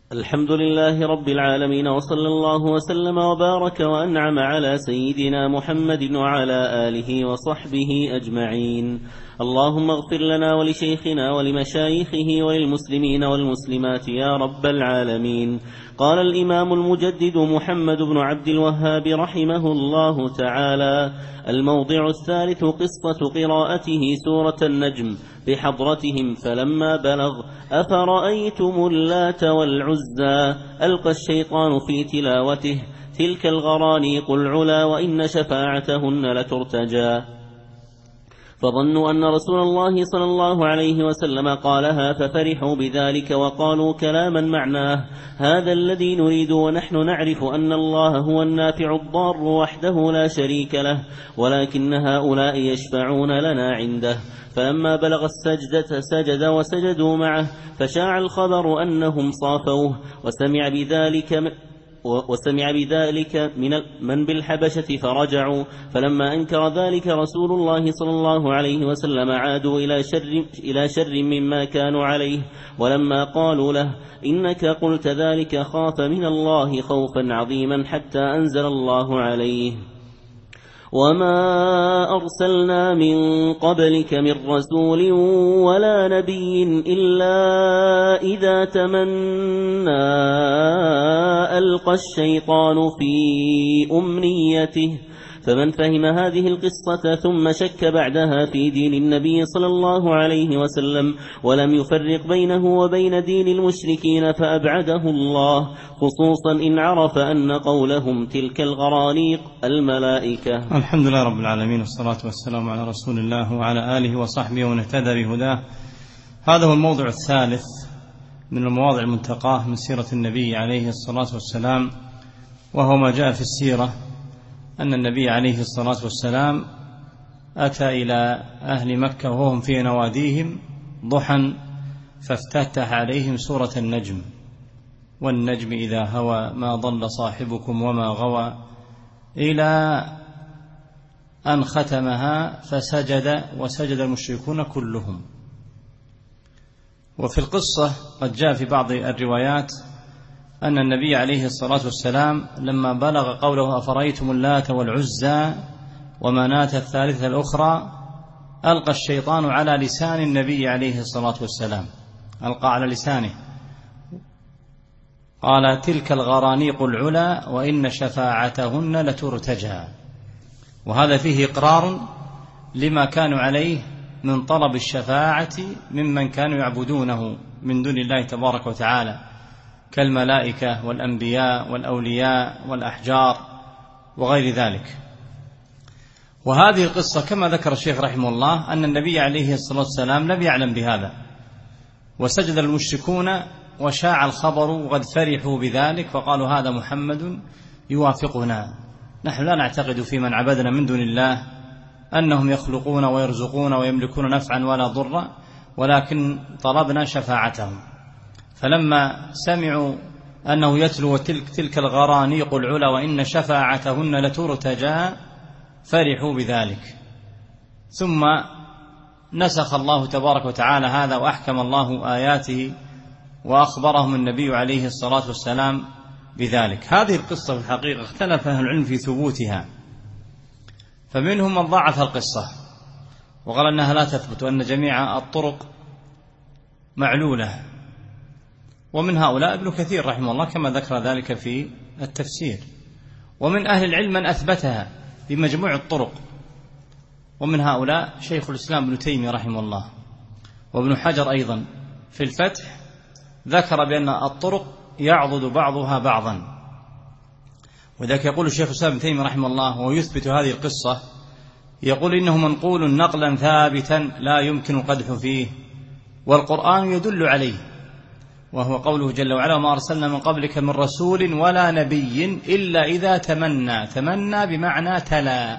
الحمد لله رب العالمين، وصلى الله وسلم وبارك وأنعم على سيدنا محمد وعلى آله وصحبه أجمعين. اللهم اغفر لنا ولشيخنا ولمشايخه وللمسلمين والمسلمات يا رب العالمين. قال الإمام المجدد محمد بن عبد الوهاب رحمه الله تعالى: الموضع الثالث قصة قراءته سورة النجم بحضرتهم فلما بلغ أفرأيتم اللات والعزى ألقى الشيطان في تلاوته تلك الغرانيق العلا وإن شفاعتهن لترتجى، فظنوا أن رسول الله صلى الله عليه وسلم قالها ففرحوا بذلك وقالوا كلاما معناه: هذا الذي نريد ونحن نعرف أن الله هو النافع الضار وحده لا شريك له، ولكن هؤلاء يشفعون لنا عنده. فلما بلغ السجدة سجد وسجدوا معه، فشاع الخبر أنهم صافوه، وسمع بذلك من بالحبشة فرجعوا. فلما أنكر ذلك رسول الله صلى الله عليه وسلم عادوا إلى شر مما كانوا عليه، ولما قالوا له: إنك قلت ذلك خاف من الله خوفا عظيما حتى أنزل الله عليه: وما أرسلنا من قبلك من رسول ولا نبي إلا إذا تمنى ألقى الشيطان في أمنيته. فمن فهم هذه القصة ثم شك بعدها في دين النبي صلى الله عليه وسلم ولم يفرق بينه وبين دين المشركين فأبعده الله، خصوصا إن عرف أن قولهم تلك الغرانيق الملائكة. الحمد لله رب العالمين، والصلاة والسلام على رسول الله وعلى آله وصحبه ومن اهتدى بهداه. هذا هو الموضع الثالث من المواضع المنتقاة من سيرة النبي عليه الصلاة والسلام، وهو ما جاء في السيرة أن النبي عليه الصلاة والسلام أتى إلى أهل مكة وهم في نواديهم ضحى، فافتتح عليهم سورة النجم: والنجم إذا هوى ما ضل صاحبكم وما غوى، إلى أن ختمها فسجد وسجد المشركون كلهم. وفي القصة قد جاء في بعض الروايات أن النبي عليه الصلاة والسلام لما بلغ قوله أفرأيتم اللات والعزى ومناة الثالثة الأخرى ألقى الشيطان على لسان النبي عليه الصلاة والسلام، ألقى على لسانه، قال: تلك الغرانيق العلا وإن شفاعتهن لترتجى. وهذا فيه إقرار لما كانوا عليه من طلب الشفاعة ممن كانوا يعبدونه من دون الله تبارك وتعالى كالملائكة والأنبياء والأولياء والأحجار وغير ذلك. وهذه القصة كما ذكر الشيخ رحمه الله أن النبي عليه الصلاة والسلام لم يعلم بهذا، وسجد المشركون وشاع الخبر وقد فرحوا بذلك وقالوا: هذا محمد يوافقنا، نحن لا نعتقد في من عبدنا من دون الله أنهم يخلقون ويرزقون ويملكون نفعا ولا ضرا، ولكن طلبنا شفاعتهم. فلما سمعوا أنه يتلو تلك الغرانيق العلا وإن شفاعتهن لترتجى فرحوا بذلك. ثم نسخ الله تبارك وتعالى هذا وأحكم الله آياته وأخبرهم النبي عليه الصلاة والسلام بذلك. هذه القصة في الحقيقة اختلف أهل العلم في ثبوتها، فمنهم من ضعف القصة وقال أنها لا تثبت وأن جميع الطرق معلولة، ومن هؤلاء ابن كثير رحمه الله كما ذكر ذلك في التفسير. ومن أهل العلم من أثبتها بمجموع الطرق، ومن هؤلاء شيخ الإسلام ابن تيمية رحمه الله، وابن حجر أيضا في الفتح ذكر بأن الطرق يعضد بعضها بعضا. وذلك يقول الشيخ الإسلام ابن تيمية رحمه الله ويثبت هذه القصة، يقول: إنه منقول نقلا ثابتا لا يمكن القدح فيه، والقرآن يدل عليه، وهو قوله جل وعلا: وما أرسلنا من قبلك من رسول ولا نبي إلا إذا تمنى. تمنى بمعنى تلا،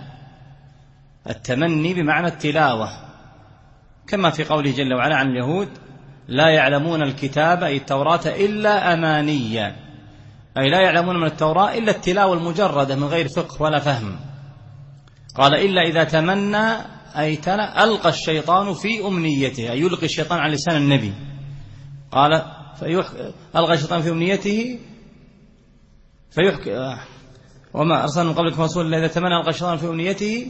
التمني بمعنى التلاوة، كما في قوله جل وعلا عن اليهود: لا يعلمون الكتاب أي التوراة إلا أمانيا، أي لا يعلمون من التوراة إلا التلاوة المجردة من غير فقه ولا فهم. قال: إلا إذا تمنى أي تلا ألقى الشيطان في أمنيته، أي يلقي الشيطان على لسان النبي. قال: ألغى الشيطان في أمنيته وما أرسلنا من قبلكم رسولا إلا إذا تمنى ألغى الشيطان في أمنيته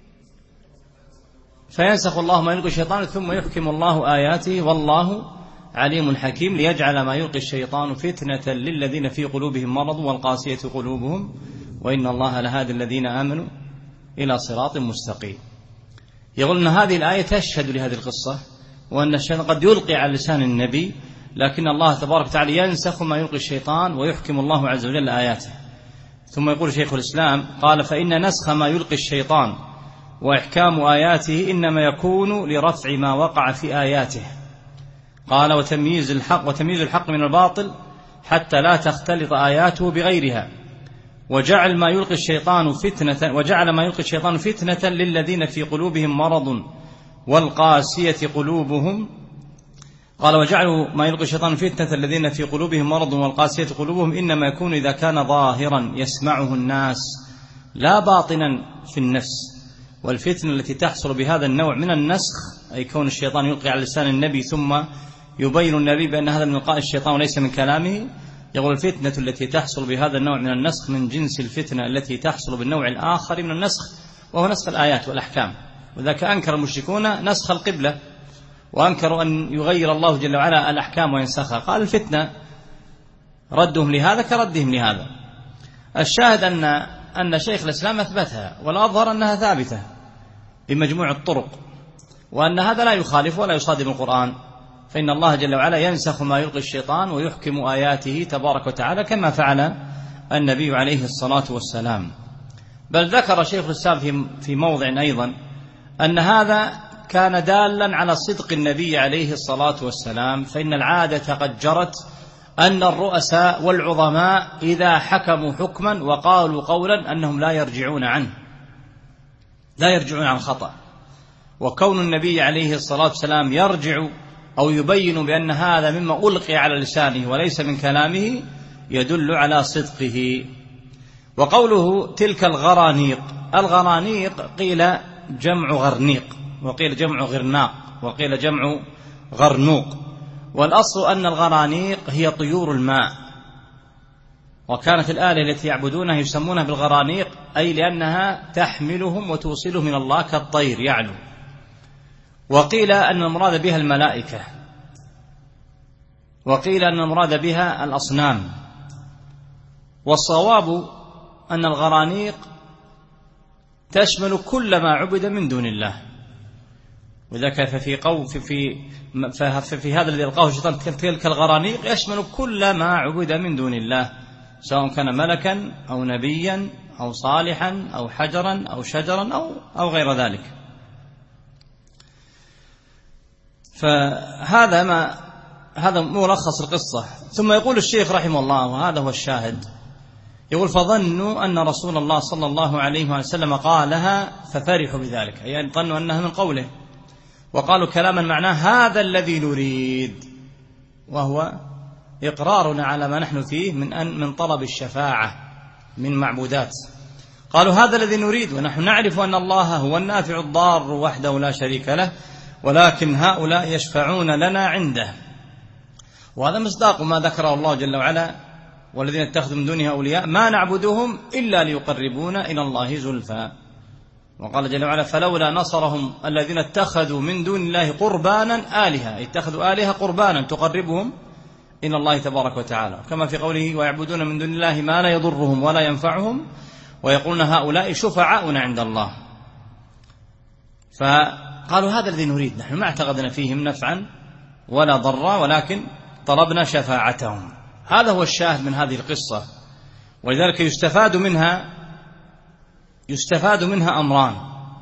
فينسخ الله ما يلقي الشيطان ثم يحكم الله آياته والله عليم حكيم ليجعل ما يلقي الشيطان فتنة للذين في قلوبهم مرض والقاسية قلوبهم وإن الله لهادي الذين آمنوا إلى صراط مستقيم. يقول أن هذه الآية تشهد لهذه القصة وأن الشيطان قد يلقي على لسان النبي، لكن الله تبارك وتعالى ينسخ ما يلقي الشيطان ويحكم الله عز وجل آياته. ثم يقول شيخ الإسلام قال فإن نسخ ما يلقي الشيطان وإحكام آياته إنما يكون لرفع ما وقع في آياته. قال وتمييز الحق من الباطل حتى لا تختلط آياته بغيرها، وجعل ما يلقي الشيطان فتنة للذين في قلوبهم مرض والقاسية قلوبهم. قال وجعلوا ما يلقي الشيطان فتنة الذين في قلوبهم مرض والقاسية قلوبهم إنما يكون إذا كان ظاهرا يسمعه الناس لا باطنا في النفس. والفتنة التي تحصل بهذا النوع من النسخ أي كون الشيطان يلقي على لسان النبي ثم يبين النبي بأن هذا من لقاء الشيطان وليس من كلامه. يقول الفتنة التي تحصل بهذا النوع من النسخ من جنس الفتنة التي تحصل بالنوع الآخر من النسخ وهو نسخ الآيات والأحكام. وذاك أنكر المشركون نسخ القبلة وأنكروا أن يغير الله جل وعلا الأحكام وينسخها. قال الفتنة ردهم لهذا كردهم لهذا. الشاهد أن شيخ الإسلام أثبتها والأظهر أنها ثابتة بمجموع الطرق، وأن هذا لا يخالف ولا يصادم القرآن، فإن الله جل وعلا ينسخ ما يلقي الشيطان ويحكم آياته تبارك وتعالى كما فعل النبي عليه الصلاة والسلام. بل ذكر شيخ الإسلام في موضع أيضا أن هذا كان دالا على صدق النبي عليه الصلاة والسلام، فإن العادة قد جرت أن الرؤساء والعظماء إذا حكموا حكما وقالوا قولا أنهم لا يرجعون عن خطأ. وكون النبي عليه الصلاة والسلام يرجع أو يبين بأن هذا مما ألقي على لسانه وليس من كلامه يدل على صدقه. وقوله تلك الغرانيق قيل جمع غرنيق وقيل جمع غرناق وقيل جمع غرنوق، والأصل أن الغرانيق هي طيور الماء، وكانت الآلهة التي يعبدونها يسمونها بالغرانيق أي لأنها تحملهم وتوصلهم من الله كالطير يعلو. وقيل أن المراد بها الملائكة، وقيل أن المراد بها الأصنام. والصواب أن الغرانيق تشمل كل ما عبد من دون الله. وذلك في هذا الذي ألقاه الشيطان تلك الغرانيق يشمل كل ما عبد من دون الله، سواء كان ملكا أو نبيا أو صالحا أو حجرا أو شجرا أو غير ذلك. هذا ملخص القصة. ثم يقول الشيخ رحمه الله وهذا هو الشاهد، يقول فظنوا أن رسول الله صلى الله عليه وسلم قالها ففرحوا بذلك، يعني ظنوا أنها من قوله، وقالوا كلاما معناه هذا الذي نريد، وهو إقرارنا على ما نحن فيه من طلب الشفاعة من معبودات. قالوا هذا الذي نريد ونحن نعرف أن الله هو النافع الضار وحده لا شريك له، ولكن هؤلاء يشفعون لنا عنده. وهذا مصداق ما ذكره الله جل وعلا والذين اتخذوا من دونه أولياء ما نعبدهم إلا ليقربونا إلى الله زلفى. وقال جل وعلا فلولا نصرهم الذين اتخذوا من دون الله قربانا آلهة، اتخذوا آلهة قربانا تقربهم إلى الله تبارك وتعالى، كما في قوله ويعبدون من دون الله ما لا يضرهم ولا ينفعهم ويقولون هؤلاء شفعاؤنا عند الله. فقالوا هذا الذي نريد، نحن ما اعتقدنا فيهم نفعا ولا ضرا ولكن طلبنا شفاعتهم. هذا هو الشاهد من هذه القصة. ولذلك يستفاد منها أمران،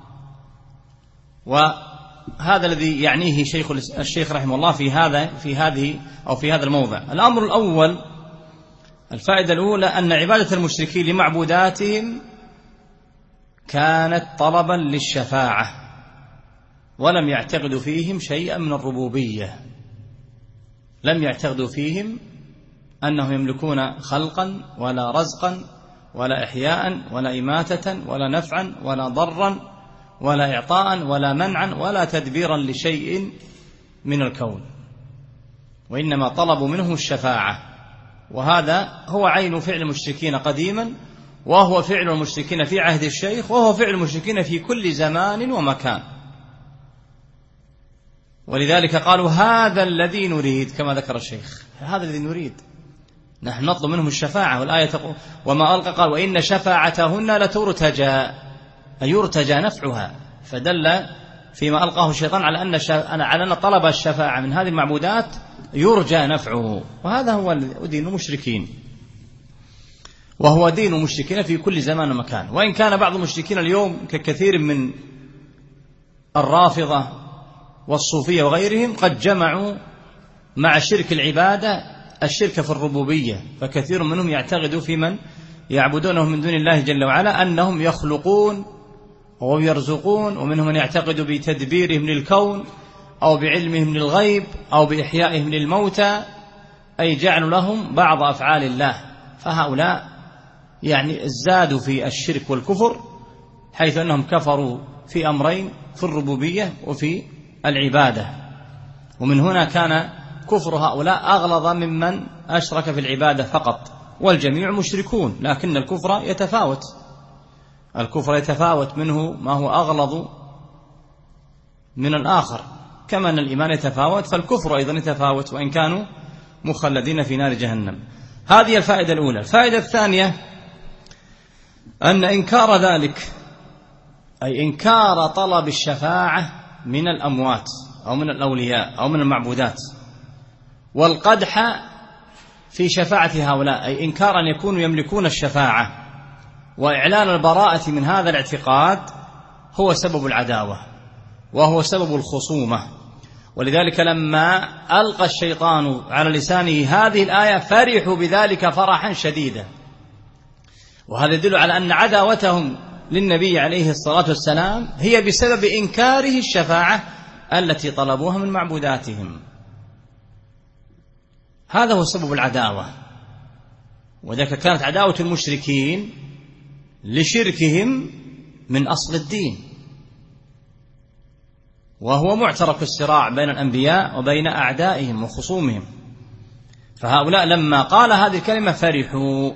وهذا الذي يعنيه الشيخ رحمه الله في هذا الموضع. الأمر الأول، الفائدة الأولى، أن عبادة المشركين لمعبوداتهم كانت طلبا للشفاعة، ولم يعتقدوا فيهم شيئا من الربوبية، لم يعتقدوا فيهم أنهم يملكون خلقا ولا رزقا ولا إحياء ولا إماتة ولا نفعا ولا ضرا ولا إعطاء ولا منعا ولا تدبيرا لشيء من الكون. وإنما طلبوا منهم الشفاعة، وهذا هو عين فعل المشركين قديما، وهو فعل المشركين في عهد الشيخ، وهو فعل المشركين في كل زمان ومكان. ولذلك قالوا هذا الذي نريد، كما ذكر الشيخ، هذا الذي نريد، نحن نطلب منهم الشفاعة. والآية تقول وما ألقى، قال وإن شفاعتهن لترتجى، أي يرتجى نفعها، فدل فيما ألقاه الشيطان على أن طلب الشفاعة من هذه المعبودات يرجى نفعه، وهذا هو دين المشركين، وهو دين المشركين في كل زمان ومكان. وإن كان بعض المشركين اليوم ككثير من الرافضة والصوفية وغيرهم قد جمعوا مع شرك العبادة الشرك في الربوبية، فكثير منهم يعتقد في من يعبدونه من دون الله جل وعلا أنهم يخلقون ويرزقون، ومنهم من يعتقد بتدبيرهم للكون أو بعلمهم للغيب أو بإحيائهم للموتى، أي جعلوا لهم بعض أفعال الله. فهؤلاء يعني زادوا في الشرك والكفر، حيث أنهم كفروا في أمرين، في الربوبية وفي العبادة. ومن هنا كان كفر هؤلاء أغلظ ممن أشرك في العبادة فقط، والجميع مشركون، لكن الكفر يتفاوت، الكفر يتفاوت، منه ما هو أغلظ من الآخر، كما أن الإيمان يتفاوت فالكفر أيضا يتفاوت، وإن كانوا مخلدين في نار جهنم. هذه الفائدة الأولى. الفائدة الثانية أن إنكار ذلك، أي إنكار طلب الشفاعة من الأموات أو من الأولياء أو من المعبودات، والقدح في شفاعة هؤلاء، أي إنكار أن يكونوا يملكون الشفاعة، وإعلان البراءة من هذا الاعتقاد هو سبب العداوة وهو سبب الخصومة. ولذلك لما ألقى الشيطان على لسانه هذه الآية فرحوا بذلك فرحا شديدا، وهذا يدل على أن عداوتهم للنبي عليه الصلاة والسلام هي بسبب إنكاره الشفاعة التي طلبوها من معبوداتهم. هذا هو سبب العداوة. وذلك كانت عداوة المشركين لشركهم من أصل الدين، وهو معترك الصراع بين الأنبياء وبين أعدائهم وخصومهم. فهؤلاء لما قال هذه الكلمة فرحوا،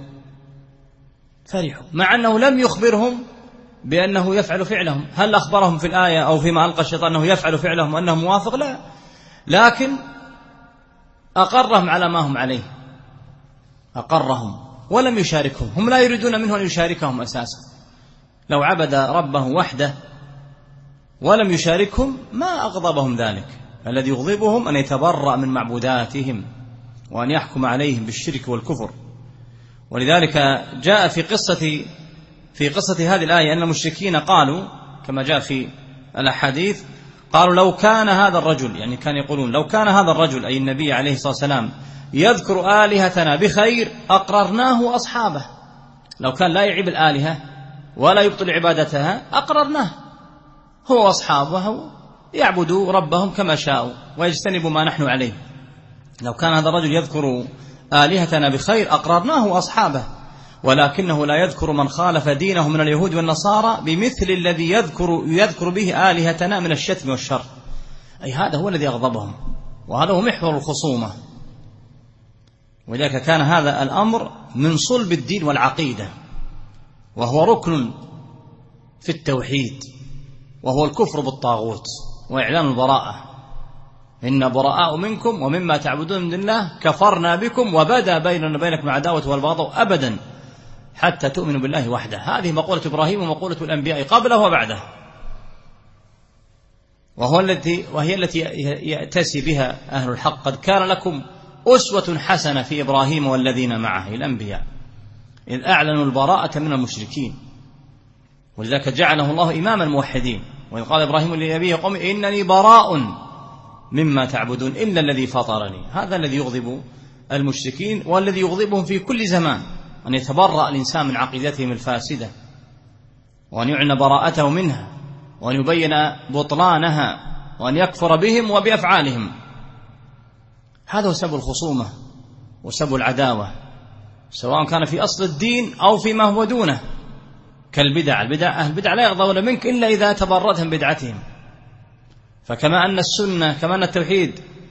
مع أنه لم يخبرهم بأنه يفعل فعلهم. هل أخبرهم في الآية أو فيما ألقى الشيطان أنه يفعل فعلهم وأنه موافق؟ لا، لكن أقرهم على ما هم عليه، أقرهم ولم يشاركهم. هم لا يريدون منه أن يشاركهم أساسا، لو عبد ربه وحده ولم يشاركهم ما أغضبهم ذلك. الذي يغضبهم أن يتبرأ من معبوداتهم وأن يحكم عليهم بالشرك والكفر. ولذلك جاء في قصة هذه الآية أن المشركين قالوا كما جاء في الأحاديث، قالوا لو كان هذا الرجل، يعني كان يقولون لو كان هذا الرجل أي النبي عليه الصلاة والسلام يذكر آلهتنا بخير أقررناه أصحابه، لو كان لا يعيب الآلهة ولا يبطل عبادتها أقررناه، هو أصحابه يعبدوا ربهم كما شاءوا ويجتنبوا ما نحن عليه. لو كان هذا الرجل يذكر آلهتنا بخير أقررناه أصحابه، ولكنه لا يذكر من خالف دينه من اليهود والنصارى بمثل الذي يذكر به آلهتنا من الشتم والشر. أي هذا هو الذي أغضبهم، وهذا هو محور الخصومة. ولذلك كان هذا الأمر من صلب الدين والعقيدة، وهو ركن في التوحيد، وهو الكفر بالطاغوت وإعلان البراءة. إن براء منكم ومما تعبدون من دون الله كفرنا بكم وبدا بيننا وبينكم العداوة والبغضاء أبدا حتى تؤمنوا بالله وحده. هذه مقولة إبراهيم ومقولة الأنبياء قبله وبعده، وهي التي يأتسي بها أهل الحق. قد كان لكم أسوة حسنة في إبراهيم والذين معه الأنبياء إذ أعلنوا البراءة من المشركين، ولذلك جعله الله إمام الموحدين. وإذ قال إبراهيم لأبيه قوم إنني براء مما تعبدون إلا الذي فطرني. هذا الذي يغضب المشركين والذي يغضبهم في كل زمان، أن يتبرأ الإنسان من عقيدتهم الفاسدة وأن يعلن براءته منها وأن يبين بطلانها وأن يكفر بهم وبأفعالهم. هذا هو سبب الخصومة وسبب العداوة، سواء كان في أصل الدين أو فيما هو دونه كالبدع. أهل البدع لا يغضبون منك إلا إذا تبرأت من بدعتهم. فكما أن السنة كما أن التوحيد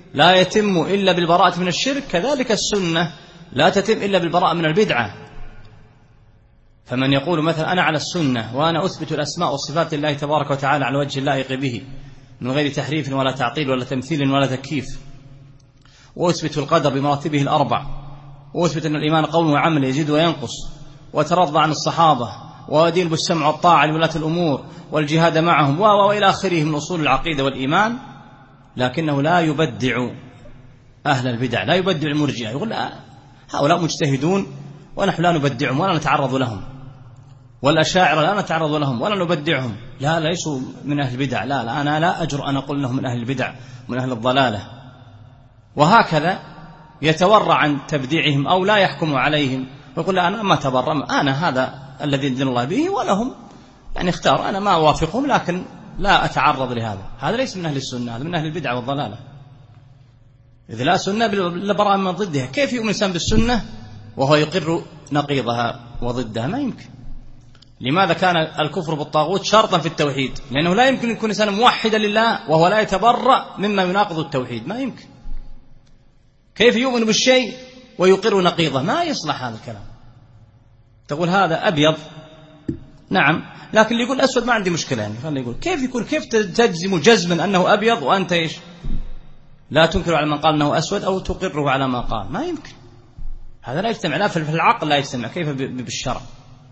لا يتم إلا بالبراءة من الشرك، كذلك السنة لا تتم إلا بالبراءة من البدعة. فمن يقول مثلا أنا على السنة وأنا أثبت الأسماء والصفات لله تبارك وتعالى على وجه اللائق به من غير تحريف ولا تعطيل ولا تمثيل ولا تكييف، وأثبت القدر بمراتبه الأربع، وأثبت أن الإيمان قول وعمل يزيد وينقص، وترضى عن الصحابة، وأدين بالسمع والطاعة لولاة الأمور والجهاد معهم وإلى آخره من أصول العقيدة والإيمان، لكنه لا يبدع أهل البدع، لا يبدع المرجئة، يقول هؤلاء مجتهدون ونحن لا نبدعهم ولا نتعرض لهم، والأشاعرة لا نتعرض لهم ولا نبدعهم، لا ليسوا من أهل البدع، لا أنا لا أجرؤ أن أقول لهم من أهل البدع من أهل الضلالة. وهكذا يتورع عن تبديعهم أو لا يحكم عليهم ويقول أنا ما تبرم، أنا هذا الذي دين الله به ولهم، يعني اختار، أنا ما أوافقهم لكن لا أتعرض لهذا. هذا ليس من أهل السنة، هذا من أهل البدع والضلالة. إذا لا سنة لبراء من ضدها. كيف يؤمن الإنسان بالسنة وهو يقر نقيضها وضدها؟ ما يمكن. لماذا كان الكفر بالطاغوت شرطا في التوحيد؟ لأنه لا يمكن يكون إنسان موحدا لله وهو لا يتبرأ مما يناقض التوحيد، ما يمكن. كيف يؤمن بالشيء ويقر نقيضه؟ ما يصلح هذا الكلام. تقول هذا أبيض، نعم، لكن اللي يقول أسود ما عندي مشكلة، يعني خلينا يقول كيف يكون، كيف تجزم جزما أنه أبيض وأنت إيش لا تنكر على من قال أنه أسود أو تقره على ما قال؟ ما يمكن. هذا لا يجتمع، لا في العقل لا يجتمع، كيف بالشرع؟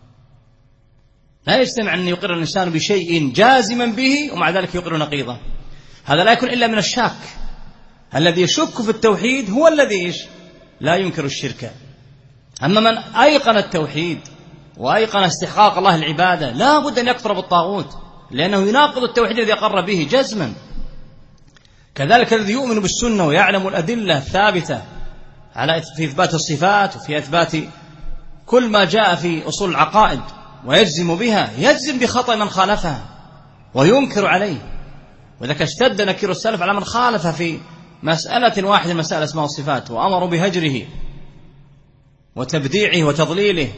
لا يجتمع أن يقر الإنسان بشيء جازما به ومع ذلك يقر نقيضه. هذا لا يكون إلا من الشاك. الذي يشك في التوحيد هو الذي لا ينكر الشرك. أما من أيقن التوحيد وأيقن استحقاق الله العبادة لا بد أن يكفر بالطاغوت، لأنه يناقض التوحيد الذي أقر به جزما. كذلك الذي يؤمن بالسنة ويعلم الأدلة الثابتة في إثبات الصفات وفي إثبات كل ما جاء في أصول العقائد ويجزم بها، يجزم بخطأ من خالفها وينكر عليه. وذلك اشتد نكير السلف على من خالف في مسألة واحدة، مسألة اسماء والصفات، وأمروا بهجره وتبديعه وتضليله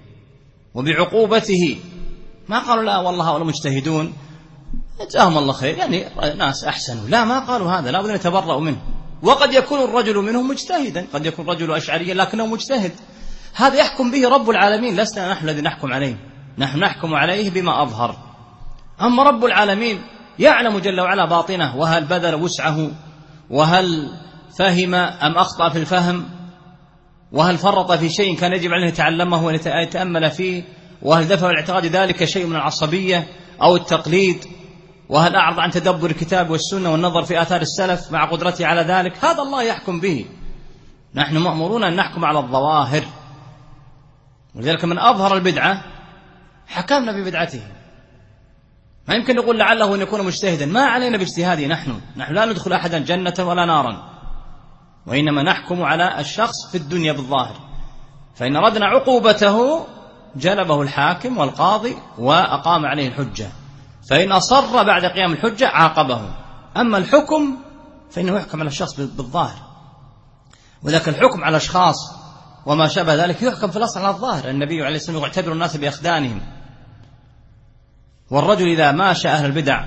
وبعقوبته. ما قالوا لا والله هؤلاء مجتهدون جزاهم الله خير، يعني ناس أحسنوا، لا، ما قالوا هذا، لا بد أن يتبرأوا منه. وقد يكون الرجل منهم مجتهدا، قد يكون الرجل أشعريا لكنه مجتهد، هذا يحكم به رب العالمين، لسنا نحن الذي نحكم عليه، نحن نحكم عليه بما أظهر. أما رب العالمين يعلم جل وعلا باطنه، وهل بذل وسعه، وهل فهم أم أخطأ في الفهم، وهل فرط في شيء كان يجب عليه يتعلمه ويتأمل فيه، وهل دفع الاعتقاد ذلك شيء من العصبية أو التقليد، وهل أعرض عن تدبر الكتاب والسنة والنظر في آثار السلف مع قدرته على ذلك. هذا الله يحكم به، نحن مأمورون أن نحكم على الظواهر. ولذلك من أظهر البدعة حكمنا ببدعته. ما يمكن نقول لعله أن يكون مجتهدا، ما علينا باجتهاده، نحن لا ندخل أحدا جنة ولا نارا، وإنما نحكم على الشخص في الدنيا بالظاهر. فإن أردنا عقوبته جلبه الحاكم والقاضي وأقام عليه الحجة، فإن أصر بعد قيام الحجة عاقبه. أما الحكم فإنه يحكم على الشخص بالظاهر، وذلك الحكم على الأشخاص وما شابه ذلك يحكم في الأصل على الظاهر. النبي عليه الصلاة والسلام يعتبر الناس بأخدانهم، والرجل إذا ماشى أهل البدع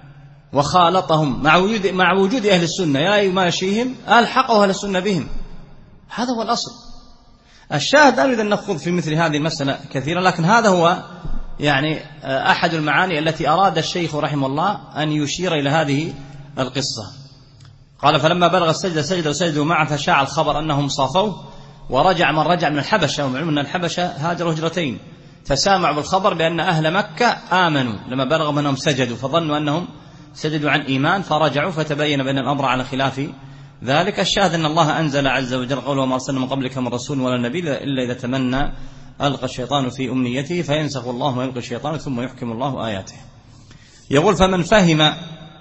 وخالطهم مع وجود أهل السنة يا يماشيهم ألحقه أهل السنة بهم. هذا هو الأصل. الشاهد لا نريد أن نخوض في مثل هذه المسألة كثيرا، لكن هذا هو يعني أحد المعاني التي أراد الشيخ رحمه الله أن يشير إلى هذه القصة. قال فلما بلغ السجدة سجدوا معه، فشاع الخبر أنهم صافوا، ورجع من رجع من الحبشة، ومعلوم أن الحبشة هاجروا هجرتين، فسامعوا بالخبر بأن أهل مكة آمنوا لما بلغوا أنهم سجدوا، فظنوا أنهم سجدوا عن إيمان فرجعوا، فتبين بأن الأمر على خلاف ذلك. الشاهد أن الله أنزل عز وجل قوله وما أرسلنا من قبلك من رسول ولا نبي إلا إذا تمنى ألقى الشيطان في أمنيته فينسخ الله ويلقي الشيطان ثم يحكم الله آياته. يقول فمن فهم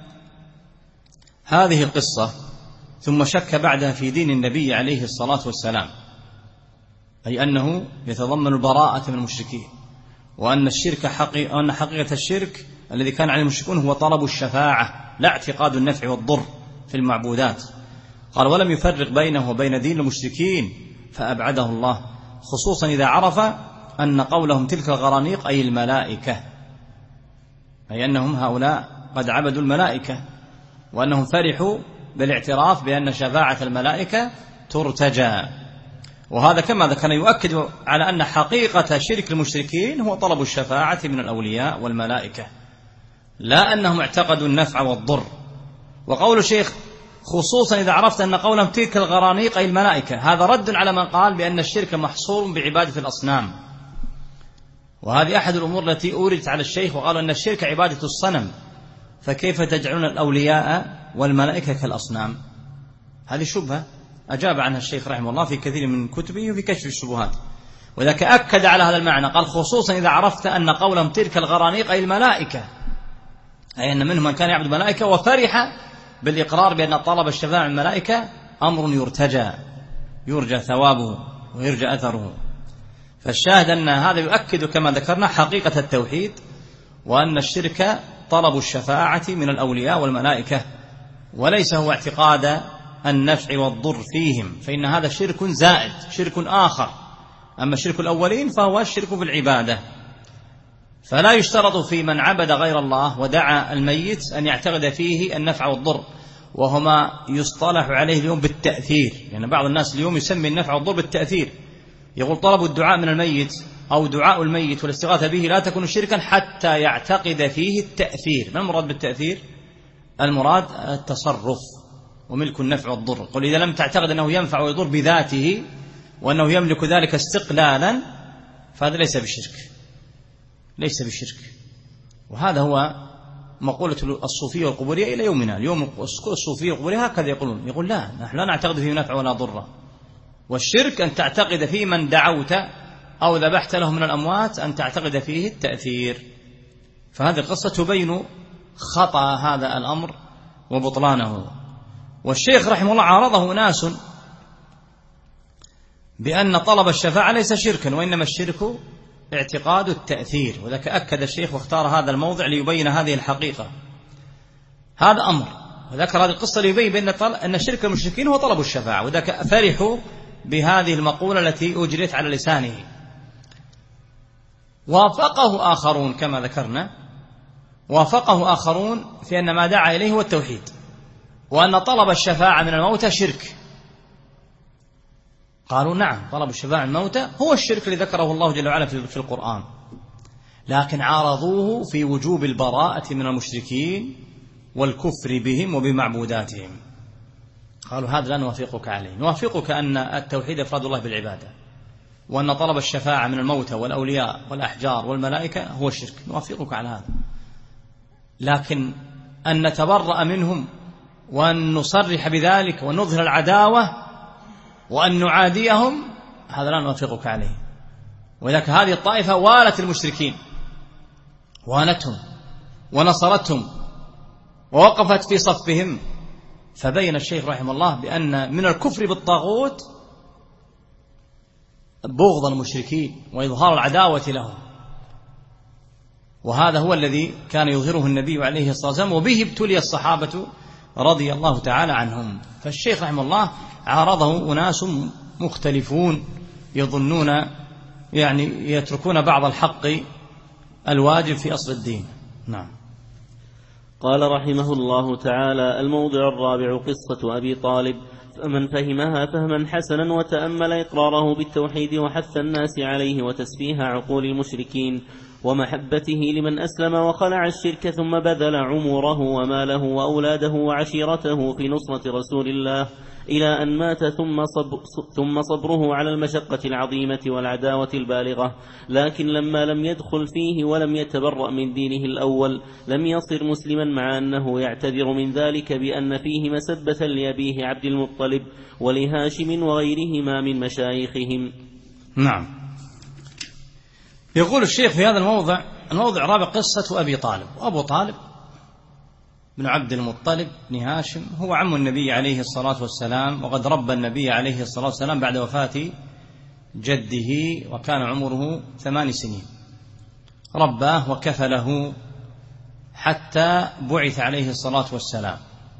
هذه القصة ثم شك بعدها في دين النبي عليه الصلاة والسلام، أي أنه يتضمن البراءة من المشركين، وأن حقيقة الشرك الذي كان عليه المشركون هو طلب الشفاعة لا اعتقاد النفع والضر في المعبودات. قال ولم يفرق بينه وبين دين المشركين فأبعده الله، خصوصا إذا عرف أن قولهم تلك الغرانيق أي الملائكة، أي أنهم هؤلاء قد عبدوا الملائكة، وأنهم فرحوا بالاعتراف بأن شفاعة الملائكة ترتجى. وهذا كما ذكرنا يؤكد على أن حقيقة شرك المشركين هو طلب الشفاعة من الأولياء والملائكة، لا أنهم اعتقدوا النفع والضر. وقول الشيخ خصوصا إذا عرفت أن قولهم تلك الغرانيق أي الملائكة، هذا رد على من قال بأن الشرك محصور بعبادة الأصنام، وهذه أحد الأمور التي أوردت على الشيخ، وقالوا أن الشرك عبادة الصنم، فكيف تجعلون الأولياء والملائكة كالأصنام؟ هذه شبهة أجاب عنها الشيخ رحمه الله في كثير من كتبه وفي كشف الشبهات. وذلك أكد على هذا المعنى، قال خصوصا إذا عرفت أن قولهم تلك الغرانيق أي الملائكة، أي أن منهم من كان يعبد الملائكة، وفرح بالإقرار بأن طلب الشفاعة من الملائكة أمر يرجى ثوابه ويرجى أثره. فالشاهد أن هذا يؤكد كما ذكرنا حقيقة التوحيد، وأن الشرك طلب الشفاعة من الأولياء والملائكة، وليس هو اعتقاد النفع والضر فيهم، فإن هذا شرك زائد، شرك آخر. أما شرك الأولين فهو الشرك بالعبادة. فلا يشترط في من عبد غير الله ودعا الميت أن يعتقد فيه النفع والضر، وهما يصطلح عليه اليوم بالتأثير. يعني بعض الناس اليوم يسمي النفع والضر بالتأثير، يقول طلب الدعاء من الميت أو دعاء الميت والاستغاثة به لا تكون شركا حتى يعتقد فيه التأثير. ما المراد بالتأثير؟ المراد التصرف وملك النفع والضر. قل إذا لم تعتقد أنه ينفع ويضر بذاته وأنه يملك ذلك استقلالا فهذا ليس بشرك. وهذا هو مقولة الصوفية والقبورية إلى يومنا. اليوم الصوفية والقبورية هكذا يقول لا، نحن لا نعتقد فيه نفع ولا ضر. والشرك أن تعتقد فيه من دعوت أو ذبحت له من الأموات أن تعتقد فيه التأثير. فهذه القصة تبين خطأ هذا الأمر وبطلانه. والشيخ رحمه الله عارضه ناس بأن طلب الشفاعة ليس شركا، وإنما الشرك اعتقاد التأثير. وذلك أكد الشيخ واختار هذا الموضع ليبين هذه الحقيقة. هذا أمر، وذكر هذه القصة ليبين أن شرك المشركين هو طلب الشفاعة. وذلك فرحوا بهذه المقولة التي أجريت على لسانه. وافقه آخرون كما ذكرنا، وافقه آخرون في أن ما دعا إليه هو التوحيد، وأن طلب الشفاعة من الموتى شرك. قالوا نعم، طلب الشفاعة من الموتى هو الشرك الذي ذكره الله جل وعلا في القرآن، لكن عارضوه في وجوب البراءة من المشركين والكفر بهم وبمعبوداتهم. قالوا هذا لا نوافقك عليه، نوافقك أن التوحيد إفراد الله بالعبادة، وأن طلب الشفاعة من الموتى والأولياء والأحجار والملائكة هو الشرك، نوافقك على هذا، لكن أن نتبرأ منهم وأن نصرح بذلك ونظهر العداوة وأن نعاديهم هذا لا نوافقك عليه. ولذلك هذه الطائفة والت المشركين، وانتهم ونصرتهم ووقفت في صفهم. فبين الشيخ رحمه الله بأن من الكفر بالطاغوت بغض المشركين وإظهار العداوة لهم، وهذا هو الذي كان يظهره النبي عليه الصلاة والسلام، وبه ابتلي الصحابة رضي الله تعالى عنهم. فالشيخ رحمه الله عارضه أناس مختلفون يظنون يعني يتركون بعض الحق الواجب في أصل الدين. نعم. قال رحمه الله تعالى: الموضع الرابع قصة أبي طالب. فمن فهمها فهما حسنا وتأمل إقراره بالتوحيد وحث الناس عليه وتسفيه عقول المشركين ومحبته لمن أسلم وخلع الشرك، ثم بذل عمره وماله وأولاده وعشيرته في نصرة رسول الله إلى أن مات، ثم صبره على المشقة العظيمة والعداوة البالغة، لكن لما لم يدخل فيه ولم يتبرأ من دينه الأول لم يصر مسلما، مع أنه يعتذر من ذلك بأن فيه مسبة لأبيه عبد المطلب ولهاشم وغيرهما من مشايخهم. نعم. يقول الشيخ في هذا الموضع رابع قصة أبي طالب. وأبو طالب بن عبد المطلب بن هاشم هو عم النبي عليه الصلاة والسلام، وقد ربى النبي عليه الصلاة والسلام بعد وفاة جده وكان عمره 8 سنين، رباه وكفله حتى بعث عليه الصلاة والسلام.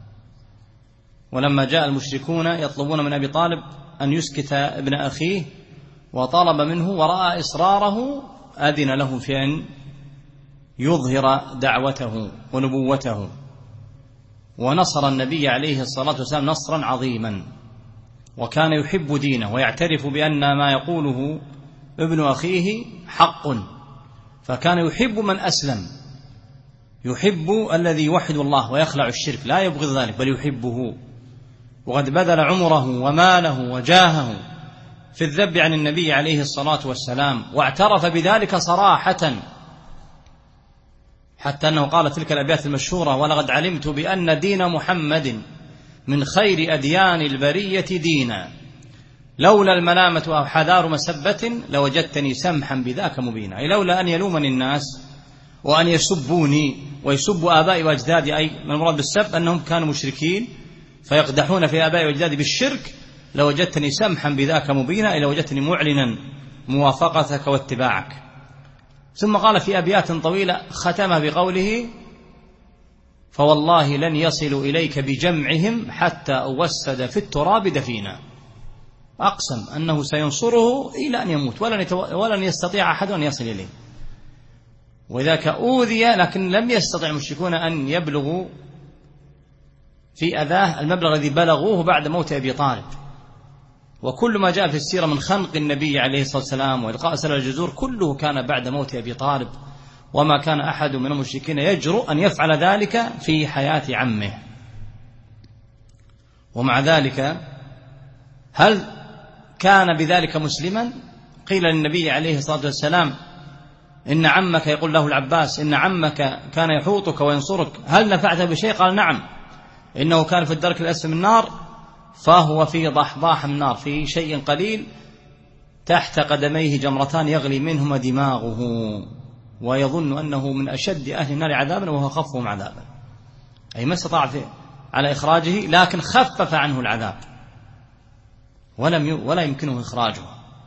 ولما جاء المشركون يطلبون من أبي طالب أن يسكت ابن أخيه وطلب منه ورأى إصراره أذن له في أن يظهر دعوته ونبوته. ونصر النبي عليه الصلاة والسلام نصرا عظيما، وكان يحب دينه ويعترف بأن ما يقوله ابن أخيه حق، فكان يحب من أسلم، يحب الذي يوحد الله ويخلع الشرك، لا يبغض ذلك بل يحبه. وقد بذل عمره وماله وجاهه في الذب عن النبي عليه الصلاة والسلام، واعترف بذلك صراحة، حتى أنه قال تلك الأبيات المشهورة: ولقد علمت بأن دين محمد من خير أديان البرية دينا، لولا الملامة أو حذار مسبة لوجدتني سمحا بذاك مبينا. أي لولا أن يلومني الناس وأن يسبوني ويسبوا آبائي وأجدادي، أي من المراد بالسب أنهم كانوا مشركين فيقدحون في آبائي وأجدادي بالشرك، لوجدتني سمحا بذاك مبينا، أي لوجدتني معلنا موافقتك واتباعك. ثم قال في أبيات طويلة ختمها بقوله: فوالله لن يصلوا إليك بجمعهم حتى أوسد في التراب دفينا. أقسم أنه سينصره إلى أن يموت، ولن يستطيع أحد أن يصل إليه. وذاك أوذي لكن لم يستطع المشركون أن يبلغوا في أذاه المبلغ الذي بلغوه بعد موت أبي طالب. وكل ما جاء في السيرة من خنق النبي عليه الصلاة والسلام وإلقاء سلة الجزور كله كان بعد موت أبي طالب، وما كان أحد من المشركين يجرؤ أن يفعل ذلك في حياة عمه. ومع ذلك هل كان بذلك مسلما؟ قيل للنبي عليه الصلاة والسلام: إن عمك، يقول له العباس، إن عمك كان يحوطك وينصرك، هل نفعت بشيء؟ قال: نعم، إنه كان في الدرك الأسفل من النار، فهو في ضحضاح من النار، في شيء قليل تحت قدميه جمرتان يغلي منهما دماغه، ويظن أنه من أشد أهل النار عذابا وهو خفهم عذابا، أي ما استطاع على إخراجه، لكن خفف عنه العذاب ولا يمكنه إخراجه.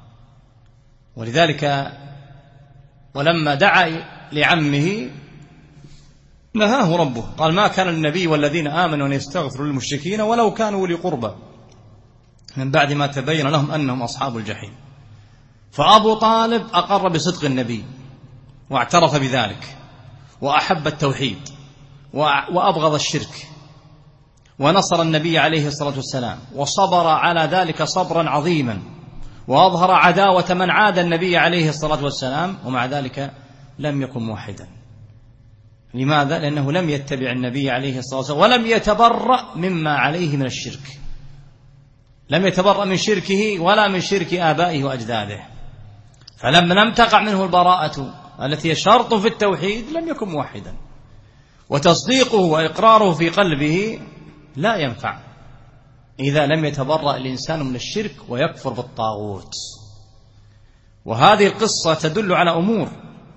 ولذلك ولما دعا لعمه نهاه ربه، قال: ما كان للنبي والذين آمنوا أن يستغفروا للمشركين ولو كانوا أولي قربى من بعد ما تبين لهم أنهم أصحاب الجحيم. فأبو طالب أقر بصدق النبي واعترف بذلك، وأحب التوحيد وأبغض الشرك، ونصر النبي عليه الصلاة والسلام، وصبر على ذلك صبرا عظيما، وأظهر عداوة من عاد النبي عليه الصلاة والسلام، ومع ذلك لم يكن موحدا. لماذا؟ لأنه لم يتبع النبي عليه الصلاة والسلام، ولم يتبرأ مما عليه من الشرك، لم يتبرأ من شركه ولا من شرك آبائه وأجداده. فلما لم تقع منه البراءة التي هي شرط في التوحيد لم يكن موحدا. وتصديقه وإقراره في قلبه لا ينفع إذا لم يتبرأ الإنسان من الشرك ويكفر بالطاغوت. وهذه القصة تدل على أمور.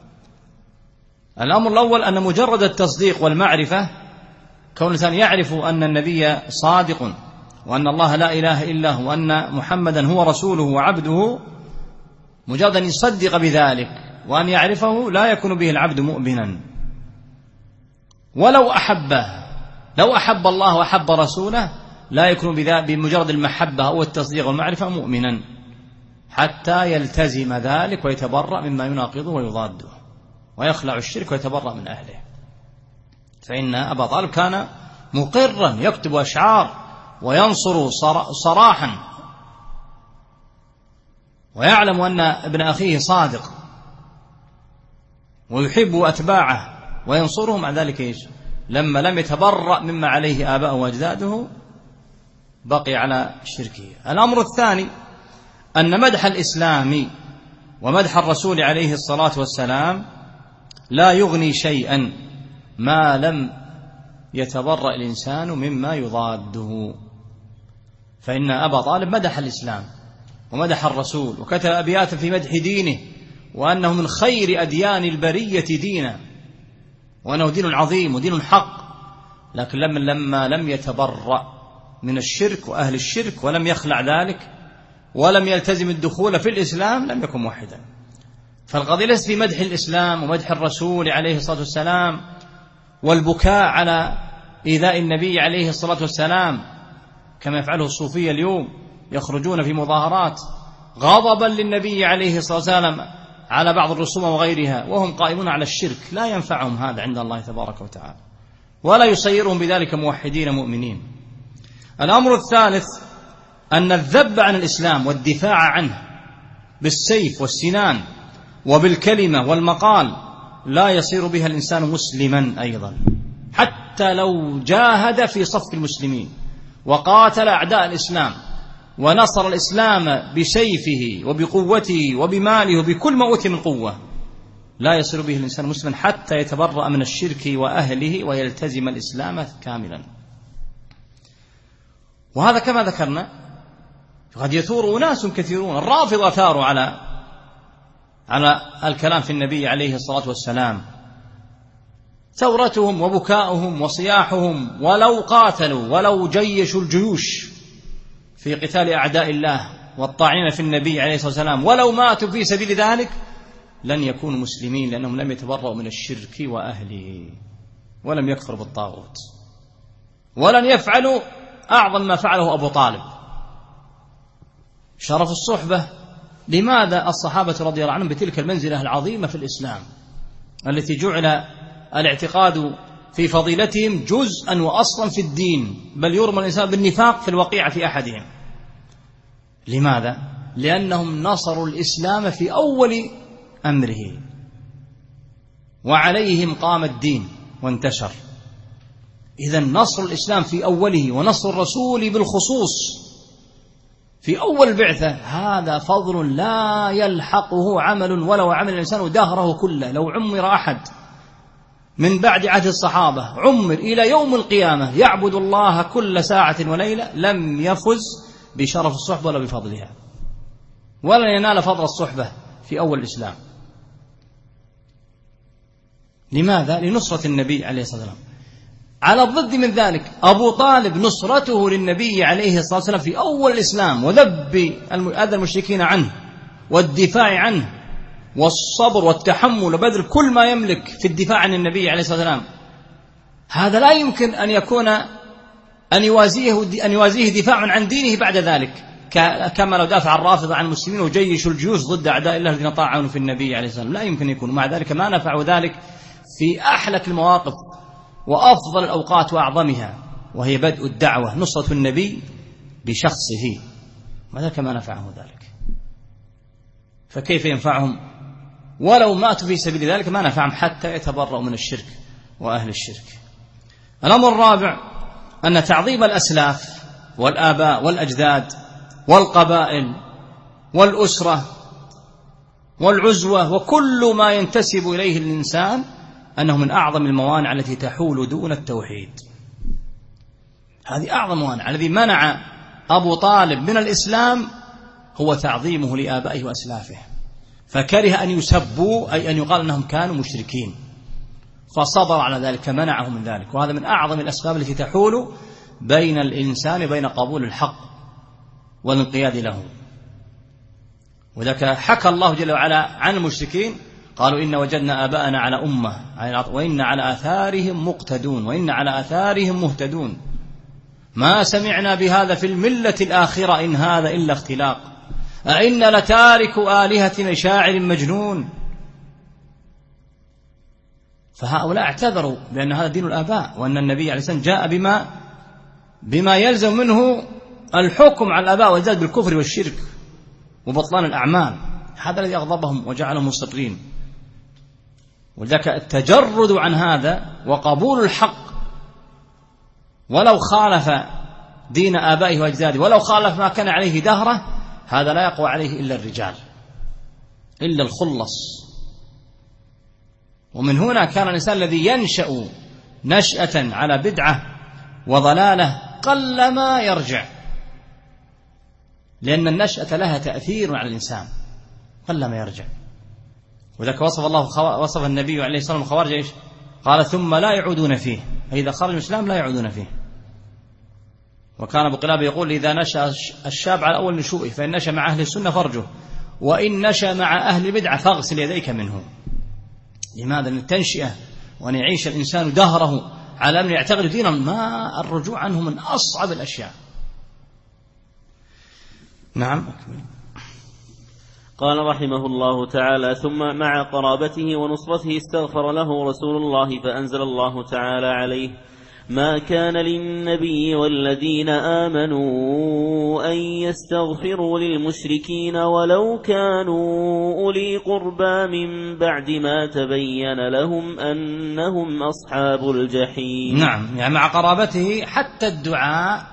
الأمر الأول أن مجرد التصديق والمعرفة، كون الإنسان يعرف أن النبي صادق وأن الله لا إله إلا هو وأن محمدا هو رسوله وعبده، مجرد أن يصدق بذلك وأن يعرفه لا يكون به العبد مؤمنا. ولو أحبه، لو أحب الله وأحب رسوله لا يكون بمجرد المحبة أو التصديق والمعرفة مؤمنا، حتى يلتزم ذلك ويتبرأ مما يناقضه ويضاده ويخلع الشرك ويتبرأ من أهله. فإن أبا طالب كان مقرا يكتب أشعار وينصر صراحا، ويعلم أن ابن أخيه صادق ويحب أتباعه وينصرهم، مع ذلك لما لم يتبرأ مما عليه آباؤه وأجداده بقي على شركه. الأمر الثاني أن مدح الإسلام ومدح الرسول عليه الصلاة والسلام لا يغني شيئا ما لم يتبرأ الإنسان مما يضاده. فإن أبا طالب مدح الإسلام ومدح الرسول وكتب أبيات في مدح دينه، وأنه من خير أديان البرية دينا، وأنه دين عظيم ودين حق، لكن لما لم يتبرأ من الشرك وأهل الشرك ولم يخلع ذلك ولم يلتزم الدخول في الإسلام لم يكن موحدا. فالقضية ليست في مدح الإسلام ومدح الرسول عليه الصلاة والسلام والبكاء على إيذاء النبي عليه الصلاة والسلام كما يفعله الصوفية اليوم، يخرجون في مظاهرات غضبا للنبي عليه الصلاة والسلام على بعض الرسوم وغيرها وهم قائمون على الشرك. لا ينفعهم هذا عند الله تبارك وتعالى. ولا يصيرهم بذلك موحدين مؤمنين. الأمر الثالث أن الذب عن الإسلام والدفاع عنه بالسيف والسنان وبالكلمة والمقال لا يصير بها الإنسان مسلما أيضا، حتى لو جاهد في صف المسلمين وقاتل أعداء الإسلام ونصر الإسلام بسيفه وبقوته وبماله وبكل ما أوتي من قوة، لا يصير به الإنسان مسلما حتى يتبرأ من الشرك وأهله ويلتزم الإسلام كاملا. وهذا كما ذكرنا قد يثور أناس كثيرون. الرافضة ثاروا على الكلام في النبي عليه الصلاة والسلام، ثورتهم وبكاؤهم وصياحهم ولو قاتلوا ولو جيشوا الجيوش في قتال أعداء الله والطاعنين في النبي عليه الصلاة والسلام ولو ماتوا في سبيل ذلك لن يكونوا مسلمين، لأنهم لم يتبرؤوا من الشرك وأهله ولم يكفروا بالطاغوت، ولن يفعلوا أعظم ما فعله أبو طالب. شرف الصحبة، لماذا الصحابة رضي الله عنهم بتلك المنزلة العظيمة في الإسلام التي جعل الاعتقاد في فضيلتهم جزءا وأصلا في الدين، بل يرمى الإنسان بالنفاق في الوقيعة في أحدهم. لماذا؟ لأنهم نصروا الإسلام في أول أمره وعليهم قام الدين وانتشر. إذن نصر الإسلام في أوله ونصر الرسول بالخصوص في أول البعثة هذا فضل لا يلحقه عمل ولو عمل الإنسان دهره كله. لو عمر أحد من بعد عهد الصحابة عمر إلى يوم القيامة يعبد الله كل ساعة وليلة لم يفز بشرف الصحبة ولا بفضلها، ولن ينال فضل الصحبة في أول الإسلام. لماذا؟ لنصرة النبي عليه الصلاة والسلام. على الضد من ذلك أبو طالب نصرته للنبي عليه الصلاة والسلام في أول الإسلام وذب أذى المشركين عنه والدفاع عنه والصبر والتحمل وبذل كل ما يملك في الدفاع عن النبي عليه الصلاة والسلام، هذا لا يمكن أن يكون أن يوازيه دفاع عن دينه بعد ذلك، كما لو دافع الرافضة عن المسلمين وجيش الجيوش ضد أعداء الله الذين طاعنوا في النبي عليه الصلاة والسلام، لا يمكن يكون. مع ذلك ما نفعوا ذلك في أحلك المواقف وأفضل الأوقات وأعظمها، وهي بدء الدعوة نصرة النبي بشخصه، مع ذلك ما نفعه ذلك. فكيف ينفعهم ولو ماتوا في سبيل ذلك؟ ما نفعهم حتى يتبرؤوا من الشرك وأهل الشرك. الأمر الرابع أن تعظيم الأسلاف والآباء والأجداد والقبائل والأسرة والعزوة وكل ما ينتسب إليه الإنسان أنه من أعظم الموانع التي تحول دون التوحيد. هذه أعظم موانع. الذي منع أبو طالب من الإسلام هو تعظيمه لآبائه وأسلافه، فكره أن يسبوا أي أن يقال أنهم كانوا مشركين، فصبر على ذلك منعهم من ذلك. وهذا من أعظم الأسباب التي تحول بين الإنسان وبين قبول الحق والانقياد له. وذلك حكى الله جل وعلا عن المشركين قالوا إن وجدنا آباءنا على أمة وإن على آثارهم مقتدون وإن على آثارهم مهتدون ما سمعنا بهذا في الملة الآخرة إن هذا إلا اختلاق أئن لتارك آلهة لشاعر مجنون. فهؤلاء اعتذروا بأن هذا دين الآباء، وأن النبي عليه الصلاة والسلام جاء بما يلزم منه الحكم على الآباء والأجداد بالكفر والشرك وبطلان الأعمال. هذا الذي أغضبهم وجعلهم مصرين. ولذلك التجرد عن هذا وقبول الحق ولو خالف دين آبائه وأجداده ولو خالف ما كان عليه دهره، هذا لا يقوى عليه إلا الرجال إلا الخلص. ومن هنا كان الإنسان الذي ينشأ نشأة على بدعة وضلالة قلما يرجع، لأن النشأة لها تأثير على الإنسان قلما يرجع. وذلك وصف النبي عليه الصلاة والسلام الخوارج إيش؟ قال ثم لا يعودون فيه، أي إذا خرج الإسلام لا يعودون فيه. وكان أبو قلابة يقول إذا نشأ الشاب على أول نشوئه فإن نشأ مع أهل السنة فرجه وإن نشأ مع أهل البدعة فاغسل يديك منه. لماذا؟ للتنشئة وأن يعيش الإنسان دهره على أن يعتقد دينا ما الرجوع عنه من أصعب الأشياء. نعم. قال رحمه الله تعالى ثم مع قرابته ونصرته استغفر له رسول الله فأنزل الله تعالى عليه ما كان للنبي والذين آمنوا أن يستغفروا للمشركين ولو كانوا أولي قربى من بعد ما تبين لهم أنهم أصحاب الجحيم. نعم، يعني مع قرابته حتى الدعاء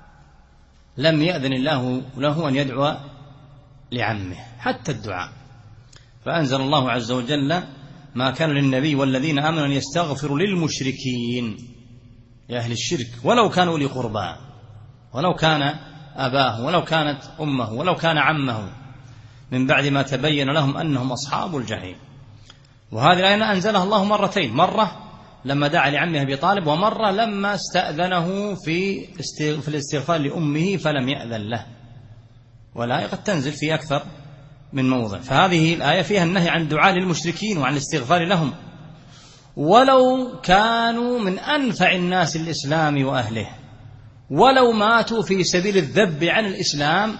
لم يأذن الله له أن يدعو لعمه، حتى الدعاء. فأنزل الله عز وجل: ما كان للنبي والذين آمنوا أن يستغفروا للمشركين، لأهل الشرك، ولو كانوا أولي قربى، ولو كان أباه، ولو كانت أمه، ولو كان عمه، من بعد ما تبين لهم أنهم أصحاب الجحيم. وهذه الآية أنزلها الله مرتين، مرة لما دعا لعمه أبي طالب، ومرة لما استأذنه في الاستغفار لأمه فلم يأذن له. والآية قد تنزل في أكثر من موضع. فهذه الآية فيها النهي عن الدعاء للمشركين وعن الاستغفار لهم ولو كانوا من أنفع الناس للإسلام وأهله، ولو ماتوا في سبيل الذب عن الإسلام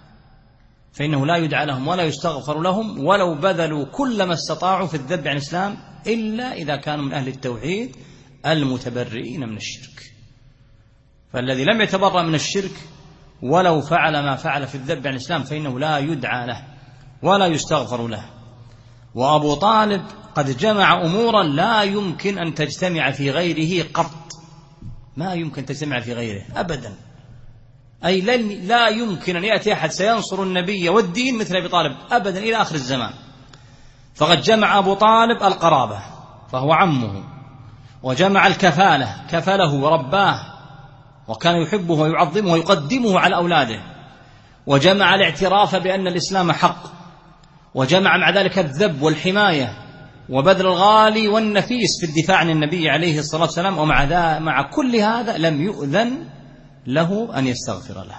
فإنه لا يدعى لهم ولا يستغفر لهم، ولو بذلوا كل ما استطاعوا في الذب عن الإسلام، إلا إذا كانوا من أهل التوحيد المتبرئين من الشرك. فالذي لم يتبرأ من الشرك ولو فعل ما فعل في الذب عن الإسلام فإنه لا يدعى له ولا يستغفر له. وأبو طالب قد جمع أمورا لا يمكن أن تجتمع في غيره قط، ما يمكن تجتمع في غيره أبدا. أي لا يمكن أن يأتي أحد سينصر النبي والدين مثل أبي طالب أبدا إلى آخر الزمان. فقد جمع أبو طالب القرابة فهو عمه، وجمع الكفالة، كفله ورباه وكان يحبه ويعظمه ويقدمه على أولاده، وجمع الاعتراف بأن الإسلام حق، وجمع مع ذلك الذب والحماية وبذل الغالي والنفيس في الدفاع عن النبي عليه الصلاة والسلام. ومع كل هذا لم يؤذن له أن يستغفر له،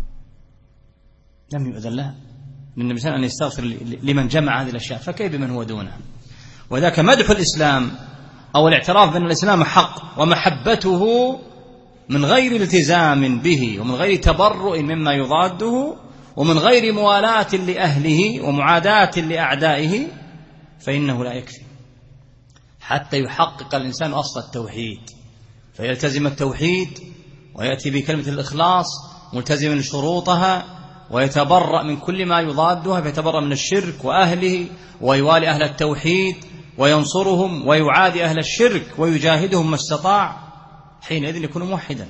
لم يؤذن له للنبي صلى الله عليه وسلم أن يستغفر لمن جمع هذه الأشياء، فكيف بمن هو دونه؟ وذاك مدح الإسلام أو الاعتراف بأن الإسلام حق ومحبته من غير التزام به ومن غير تبرؤ مما يضاده ومن غير موالاة لأهله ومعاداة لأعدائه، فإنه لا يكفي حتى يحقق الإنسان أصل التوحيد، فيلتزم التوحيد ويأتي بكلمة الإخلاص ملتزما شروطها، ويتبرأ من كل ما يضادها، فيتبرأ من الشرك وأهله، ويوالي أهل التوحيد وينصرهم، ويعادي أهل الشرك ويجاهدهم ما استطاع، حينئذ يكون موحدا.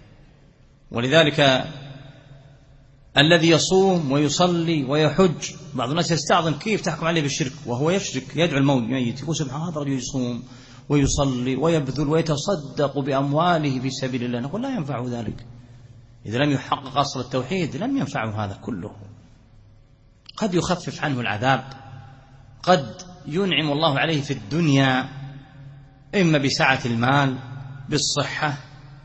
ولذلك الذي يصوم ويصلي ويحج، بعض الناس يستعظم كيف تحكم عليه بالشرك وهو يشرك، يدعو الميت، يقول سبحان هذا الرجل يصوم ويصلي ويبذل ويتصدق بأمواله في سبيل الله. نقول لا ينفع ذلك إذا لم يحقق أصل التوحيد، لم ينفعه هذا كله. قد يخفف عنه العذاب، قد ينعم الله عليه في الدنيا إما بسعة المال، بالصحة،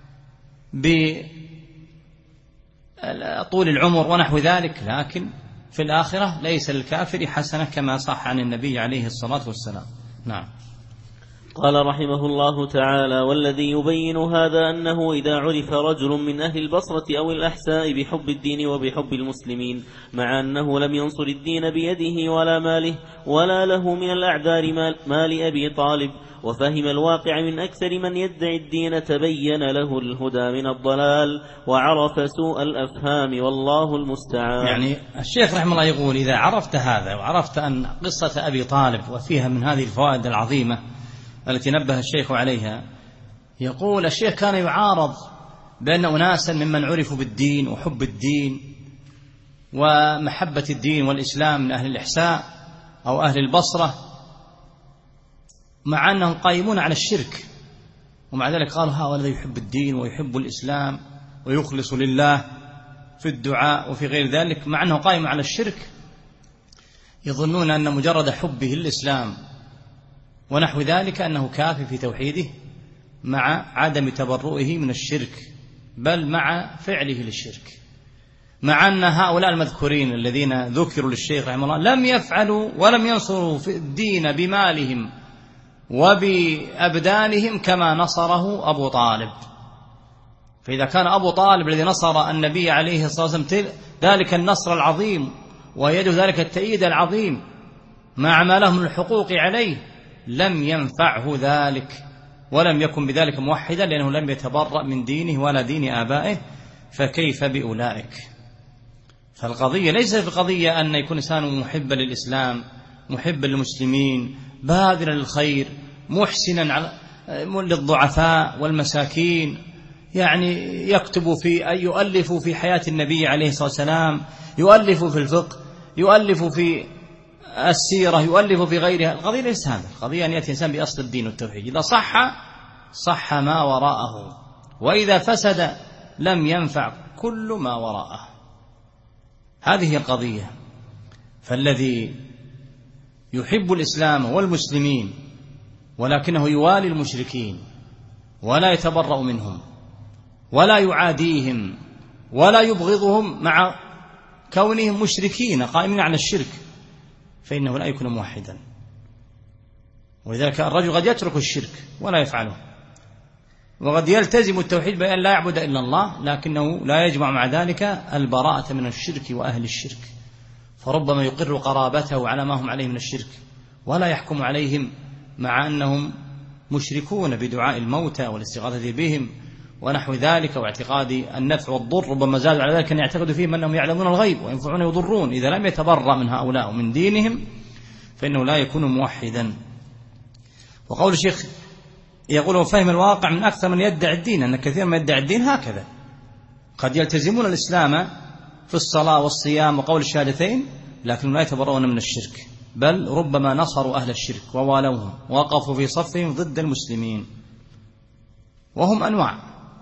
بطول العمر ونحو ذلك، لكن في الآخرة ليس للكافر حسنة كما صح عن النبي عليه الصلاة والسلام. نعم. قال رحمه الله تعالى: والذي يبين هذا أنه إذا عرف رجل من أهل البصرة أو الأحساء بحب الدين وبحب المسلمين، مع أنه لم ينصر الدين بيده ولا ماله ولا له من الأعذار مال أبي طالب، وفهم الواقع من أكثر من يدعي الدين، تبين له الهدى من الضلال وعرف سوء الأفهام، والله المستعان. يعني الشيخ رحمه الله يقول: إذا عرفت هذا وعرفت أن قصة أبي طالب وفيها من هذه الفوائد العظيمة التي نبه الشيخ عليها، يقول الشيخ كان يعارض بأن أناسا ممن عرفوا بالدين وحب الدين ومحبة الدين والإسلام من أهل الإحساء أو أهل البصرة، مع أنهم قائمون على الشرك، ومع ذلك قالوا هؤلاء يحب الدين ويحب الإسلام ويخلص لله في الدعاء وفي غير ذلك، مع أنه قائم على الشرك، يظنون أن مجرد حبه الإسلام ونحو ذلك أنه كافي في توحيده، مع عدم تبرؤه من الشرك، بل مع فعله للشرك، مع أن هؤلاء المذكورين الذين ذكروا للشيخ رحمه الله لم يفعلوا ولم ينصروا في الدين بمالهم وبأبدانهم كما نصره أبو طالب. فإذا كان أبو طالب الذي نصر النبي عليه الصلاة والسلام ذلك النصر العظيم ويده ذلك التأييد العظيم مع ما له من الحقوق عليه، لم ينفعه ذلك ولم يكن بذلك موحدا لأنه لم يتبرأ من دينه ولا دين آبائه، فكيف بأولئك؟ فالقضية ليس في قضية أن يكون إنسان محبا للإسلام، محبا للمسلمين، باذلا للخير، محسنا للضعفاء والمساكين، يعني يؤلف في حياة النبي عليه الصلاة والسلام، يؤلف في الفقه، يؤلف في السيرة، يؤلف في غيرها. القضية ليس هذا، القضية أن يأتي إنسان بأصل الدين والتوحيد، إذا صح ما وراءه، وإذا فسد لم ينفع كل ما وراءه. هذه هي القضية. فالذي يحب الإسلام والمسلمين ولكنه يوالي المشركين ولا يتبرأ منهم ولا يعاديهم ولا يبغضهم مع كونهم مشركين قائمين على الشرك، فإنه لا يكون موحدا. ولذلك الرجل قد يترك الشرك ولا يفعله، وقد يلتزم التوحيد بأن لا يعبد إلا الله، لكنه لا يجمع مع ذلك البراءة من الشرك وأهل الشرك، فربما يقر قرابته على ما هم عليه من الشرك ولا يحكم عليهم مع أنهم مشركون بدعاء الموتى والاستغاثة بهم ونحو ذلك، واعتقاد النفع والضر. ربما زاد على ذلك أن يعتقد فيهم أنهم يعلمون الغيب وينفعون ويضرون. إذا لم يتبرأ من هؤلاء ومن دينهم فإنه لا يكون موحدا. وقول الشيخ يقول فهم الواقع من أكثر من يدعي الدين، أن كثير من يدعي الدين هكذا، قد يلتزمون الإسلام في الصلاة والصيام وقول الشهادتين، لكن لا يتبرؤون من الشرك، بل ربما نصروا أهل الشرك ووالوهم ووقفوا في صفهم ضد المسلمين، وهم أنواع.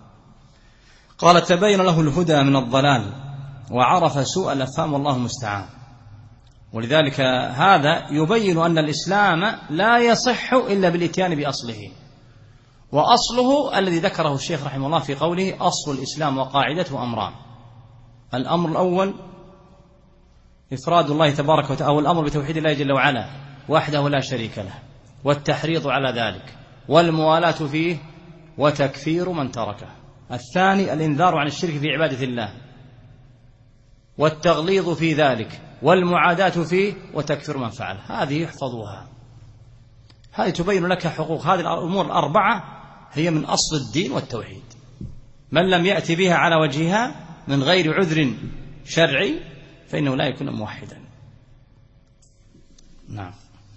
قال تبين له الهدى من الضلال وعرف سوء الأفهام والله المستعان. ولذلك هذا يبين أن الإسلام لا يصح إلا بالإتيان بأصله، وأصله الذي ذكره الشيخ رحمه الله في قوله أصل الإسلام وقاعدته أمران: الأمر الأول إفراد الله تبارك وتعالى، أو الأمر بتوحيد الله جل وعلا وحده لا شريك له، والتحريض على ذلك، والموالاة فيه، وتكفير من تركه. الثاني الإنذار عن الشرك في عبادة الله، والتغليظ في ذلك، والمعاداة فيه، وتكفير من فعل. هذه يحفظوها، هذه تبين لك حقوق. هذه الأمور الأربعة هي من أصل الدين والتوحيد، من لم يأتي بها على وجهها من غير عذر شرعي فإنه لا يكون موحدا. نعم.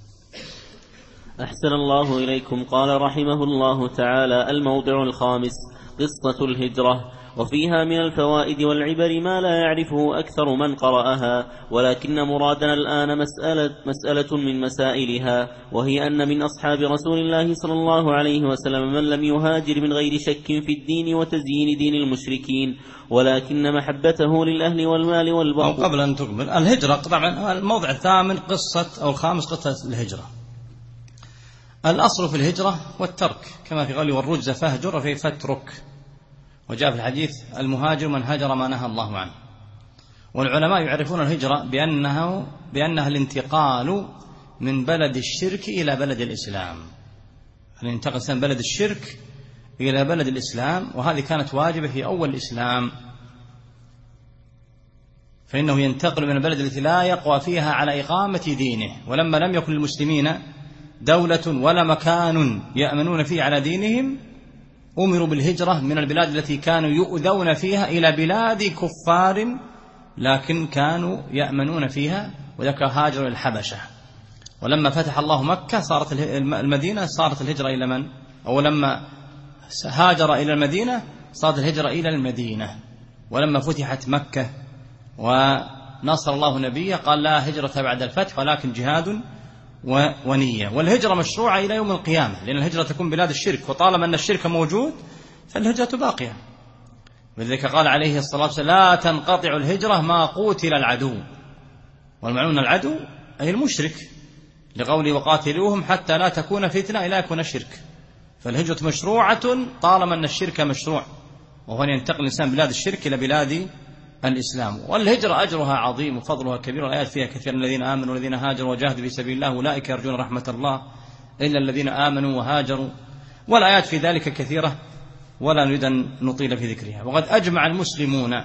أحسن الله إليكم. قال رحمه الله تعالى: الموضع الخامس قصة الهجرة، وفيها من الفوائد والعبر ما لا يعرفه أكثر من قرأها، ولكن مرادنا الآن مسألة من مسائلها، وهي أن من أصحاب رسول الله صلى الله عليه وسلم من لم يهاجر من غير شك في الدين وتزيين دين المشركين، ولكن محبته للأهل والمال والبغض. أو قبل أن تقبل الهجرة، طبعا الموضع الثامن أو الخامس قصة الهجرة. الأصل في الهجرة والترك، كما في قوله والرجز فاهجر في فترك، وجاء في الحديث المهاجر من هاجر ما نهى الله عنه. والعلماء يعرفون الهجرة بأنها الانتقال من بلد الشرك إلى بلد الإسلام، الانتقال من بلد الشرك إلى بلد الإسلام، وهذه كانت واجبة في أول الإسلام، فإنه ينتقل من البلد التي لا يقوى فيها على إقامة دينه. ولما لم يكن للمسلمين دولة ولا مكان يأمنون فيه على دينهم، أمروا بالهجرة من البلاد التي كانوا يؤذون فيها إلى بلاد كفار لكن كانوا يأمنون فيها، وذلك هاجروا الحبشة. ولما فتح الله مكة صارت المدينة، صارت الهجرة إلى من؟ أو لما هاجر إلى المدينة صارت الهجرة إلى المدينة. ولما فتحت مكة ونصر الله نبيه قال لا هجرة بعد الفتح ولكن جهاد ونية. والهجرة مشروعة إلى يوم القيامة، لأن الهجرة تكون بلاد الشرك، وطالما أن الشرك موجود فالهجرة باقية. ولذلك قال عليه الصلاة والسلام لا تنقطع الهجرة ما قوتل العدو، والمعنون العدو أي المشرك، لقوله وقاتلوهم حتى لا تكون فتنة إلا يكون الشرك. فالهجرة مشروعة طالما أن الشرك مشروع، وهو أن ينتقل الإنسان بلاد الشرك إلى بلاد الإسلام. والهجرة أجرها عظيم وفضلها كبير، والآيات فيها كثير: الذين آمنوا والذين هاجروا وجاهدوا في سبيل الله أولئك يرجون رحمة الله إلا الذين آمنوا وهاجروا. والآيات في ذلك كثيرة ولا نريد أن نطيل في ذكرها. وقد أجمع المسلمون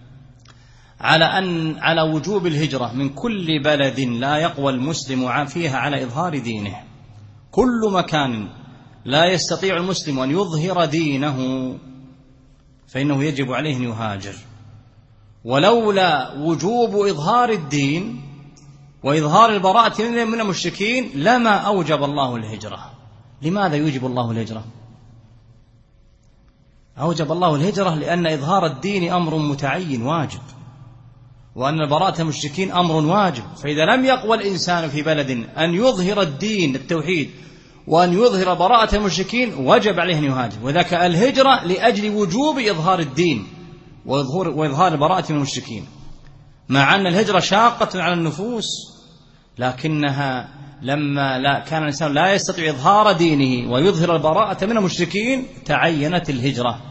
على وجوب الهجرة من كل بلد لا يقوى المسلم فيها على إظهار دينه. كل مكان لا يستطيع المسلم أن يظهر دينه فإنه يجب عليه أن يهاجر. ولولا وجوب إظهار الدين وإظهار البراءة من المشركين لما أوجب الله الهجرة. لماذا يوجب الله الهجرة؟ أوجب الله الهجرة لأن إظهار الدين أمر متعين واجب، وأن البراءة المشركين أمر واجب. فإذا لم يقوى الإنسان في بلد أن يظهر الدين التوحيد وأن يظهر براءة المشركين وجب عليه أن يهاجر. وذاك الهجرة لأجل وجوب إظهار الدين وإظهار البراءة من المشركين، مع أن الهجرة شاقة على النفوس، لكنها لما كان الإنسان لا يستطيع إظهار دينه ويظهر البراءة من المشركين تعينت الهجرة،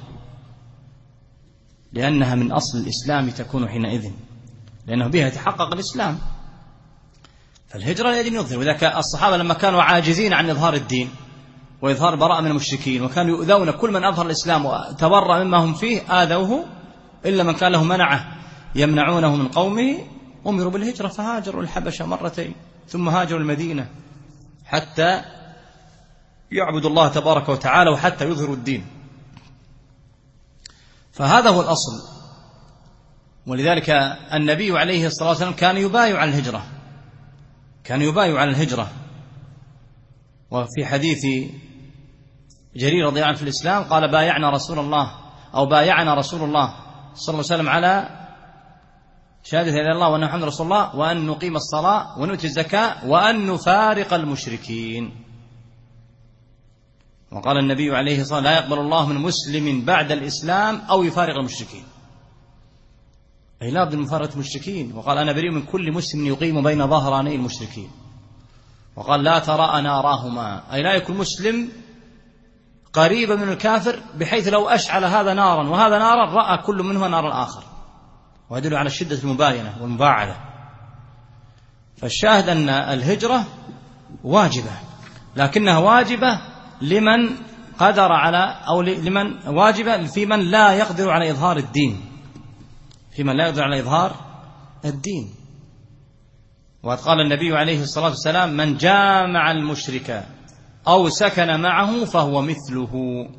لأنها من أصل الإسلام تكون حينئذ، لأنه بها يتحقق الإسلام. فالهجرة يجب أن يظهر. وذاك الصحابة لما كانوا عاجزين عن إظهار الدين وإظهار البراءة من المشركين، وكانوا يؤذون كل من أظهر الإسلام وتبرأ مما هم فيه آذوه إلا من كان له منعه يمنعونه من قومه، أمروا بالهجرة فهاجروا الحبشة مرتين ثم هاجروا المدينة حتى يعبدوا الله تبارك وتعالى وحتى يظهروا الدين. فهذا هو الأصل. ولذلك النبي عليه الصلاة والسلام كان يبايع على الهجرة، كان يبايع على الهجرة. وفي حديث جرير رضي الله عنه في الإسلام قال بايعنا رسول الله صلى الله عليه وسلم على شهادة لا إله إلا الله وأن محمد رسول الله وأن نقيم الصلاة ونؤتي الزكاة وأن نفارق المشركين. وقال النبي عليه الصلاة والسلام لا يقبل الله من مسلم بعد الإسلام أو يفارق المشركين، أي لا بد من مفارقة المشركين. وقال أنا بريء من كل مسلم يقيم بين ظهراني المشركين. وقال لا تراءى ناراهما، أي لا يكون مسلم قريبا من الكافر بحيث لو أشعل هذا نارا وهذا نارا رأى كل منهما نار الآخر، ويدل على شدة المباينة والمباعدة. فالشاهد أن الهجرة واجبة، لكنها واجبة لمن قدر على أو لمن واجبة في من لا يقدر على إظهار الدين، في من لا يقدر على إظهار الدين. وقد قال النبي عليه الصلاة والسلام من جامع المشرك أو سكن معه فهو مثله.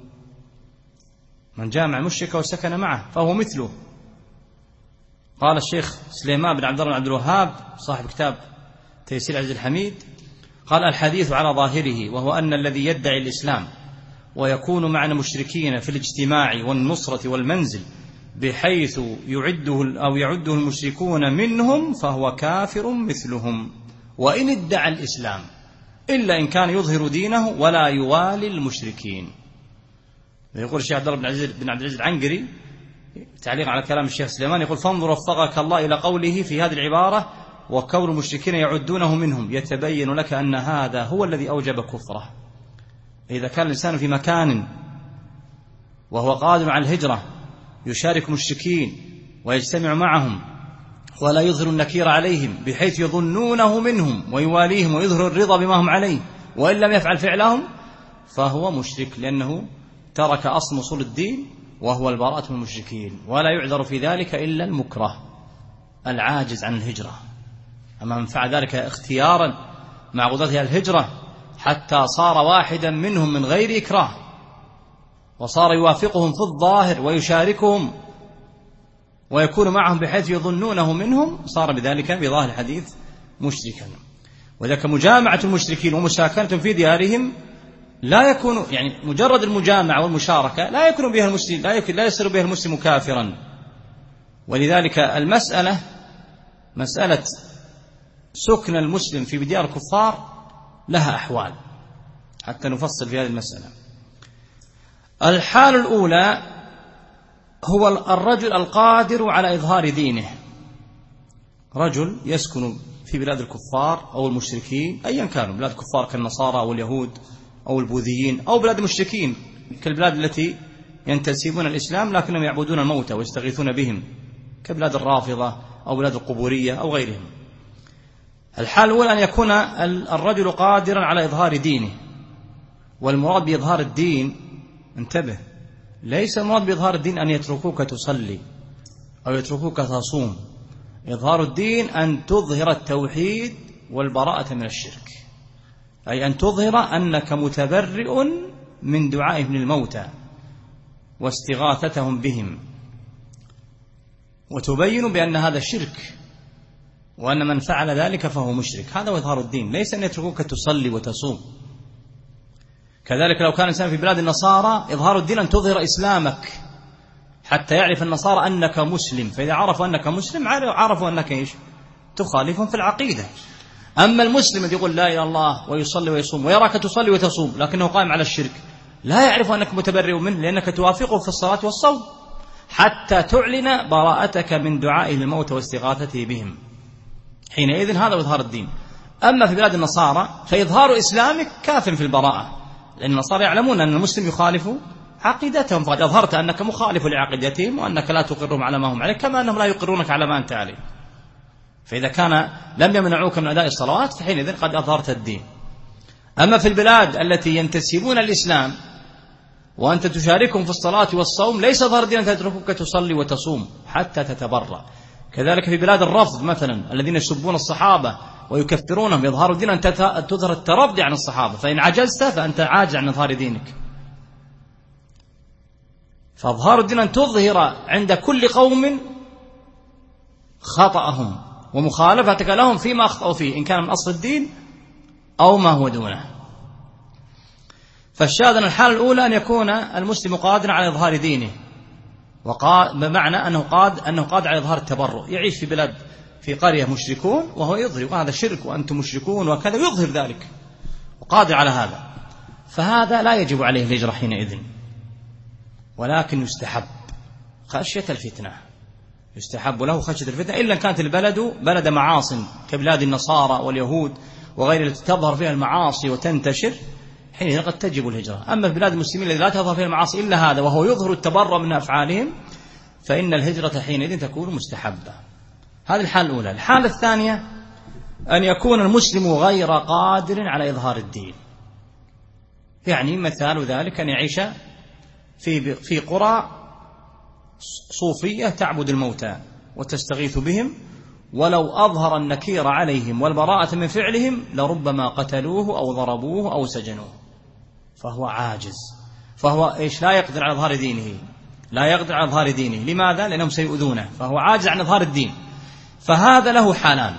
من جامع المشرك أو سكن معه فهو مثله. قال الشيخ سليمان بن عبد الله بن عبد الوهاب صاحب كتاب تيسير عزيز الحميد قال الحديث على ظاهره، وهو أن الذي يدعي الإسلام ويكون مع المشركين في الاجتماع والنصرة والمنزل بحيث يعده المشركون منهم فهو كافر مثلهم، وإن ادعى الإسلام إلا إن كان يظهر دينه ولا يوالي المشركين. يقول الشيخ عبد الله بن عبد العزيز العنقري تعليق على كلام الشيخ سليمان، يقول فانظر وفقك الله إلى قوله في هذه العبارة وكون المشركين يعدونه منهم، يتبين لك أن هذا هو الذي أوجب كفره. إذا كان الإنسان في مكان وهو قادر على الهجرة يشارك المشركين ويجتمع معهم ولا يظهر النكير عليهم بحيث يظنونه منهم ويواليهم ويظهر الرضا بما هم عليه، وإن لم يفعل فعلهم فهو مشرك، لأنه ترك أصل أصول الدين وهو البراءة من المشركين. ولا يعذر في ذلك إلا المكره العاجز عن الهجرة. أما من فعل ذلك اختيارا مع قدرته الهجرة حتى صار واحدا منهم من غير إكراه وصار يوافقهم في الظاهر ويشاركهم ويكون معهم بحيث يظنونه منهم، صار بذلك بظاهر الحديث مشركا. وذلك مجامعة المشركين ومساكنة في ديارهم لا يكون يعني مجرد المجامعة والمشاركة لا يكون بها المسلم لا يصير بها المسلم كافرا. ولذلك مسألة سكن المسلم في ديار الكفار لها أحوال حتى نفصل في هذه المسألة. الحال الأولى هو الرجل القادر على إظهار دينه، رجل يسكن في بلاد الكفار أو المشركين أيا كانوا، بلاد الكفار كالنصارى أو اليهود أو البوذيين أو بلاد المشركين كالبلاد التي ينتسبون الإسلام لكنهم يعبدون الموتى ويستغيثون بهم كبلاد الرافضة أو بلاد القبورية أو غيرهم. الحال الأولى أن يكون الرجل قادرا على إظهار دينه. والمراد بإظهار الدين انتبه، ليس المراد بإظهار الدين أن يتركوك تصلي أو يتركوك تصوم. إظهار الدين أن تظهر التوحيد والبراءة من الشرك، أي أن تظهر أنك متبرئ من دعائهم للموتى واستغاثتهم بهم، وتبين بأن هذا شرك، وأن من فعل ذلك فهو مشرك. هذا هو إظهار الدين، ليس أن يتركوك تصلي وتصوم. كذلك لو كان الإنسان في بلاد النصارى، إظهار الدين أن تظهر إسلامك حتى يعرف النصارى أنك مسلم، فإذا عرفوا أنك مسلم عرفوا أنك إيش؟ تخالفهم في العقيدة. أما المسلم الذي يقول لا إله إلا الله ويصلي ويصوم ويراك تصلي وتصوم لكنه قائم على الشرك، لا يعرف أنك متبرئ منه، لأنك توافقه في الصلاة والصوم حتى تعلن براءتك من دعائه للموت واستغاثته بهم. حينئذ هذا إظهار الدين. أما في بلاد النصارى فإظهار إسلامك كاف في البراءة، لأن النصارى يعلمون أن المسلم يخالف عقيدتهم، فقد أظهرت أنك مخالف لعقيدتهم وأنك لا تقرهم على ما هم عليه، كما أنهم لا يقرونك على ما أنت عليه. فإذا كان لم يمنعوك من أداء الصلوات فحينئذ قد أظهرت الدين. أما في البلاد التي ينتسبون الإسلام وأنت تشاركهم في الصلاة والصوم، ليس ظهر الدين أن تتركك تصلي وتصوم حتى تتبرأ. كذلك في بلاد الرفض مثلا الذين يسبون الصحابة ويكفرونهم، يظهر الدين أن تظهر الترضي عن الصحابة، فإن عجزت فأنت عاجز عن إظهار دينك. فإظهار الدين أن تظهر عند كل قوم خطأهم ومخالفتك لهم فيما أخطأوا فيه، إن كان من أصل الدين أو ما هو دونه. فالشاهد أن الحالة الأولى أن يكون المسلم قادرا على إظهار دينه، بمعنى أنه قادر على إظهار التبرؤ. يعيش في بلاد في قرية مشركون وهو يظهر وهذا شرك وأنتم مشركون وكذا، يظهر ذلك وقادر على هذا، فهذا لا يجب عليه الهجرة حينئذ، ولكن يستحب خشية الفتنة، يستحب له خشية الفتنة، إلا كانت البلد بلد معاصٍ كبلاد النصارى واليهود وغير التي تظهر فيها المعاصي وتنتشر، حينئذ قد تجب الهجرة. أما في بلاد المسلمين التي لا تظهر فيها المعاصي إلا هذا وهو يظهر التبرؤ من أفعالهم، فإن الهجرة حينئذ تكون مستحبة. هذه الحالة الأولى. الحالة الثانية أن يكون المسلم غير قادر على إظهار الدين، يعني مثال ذلك أن يعيش في قرى صوفية تعبد الموتى وتستغيث بهم، ولو أظهر النكير عليهم والبراءة من فعلهم لربما قتلوه أو ضربوه أو سجنوه، فهو عاجز، فهو إيش؟ لا يقدر على إظهار دينه، لا يقدر على إظهار دينه. لماذا؟ لأنهم سيؤذونه، فهو عاجز عن إظهار الدين. فهذا له حالان،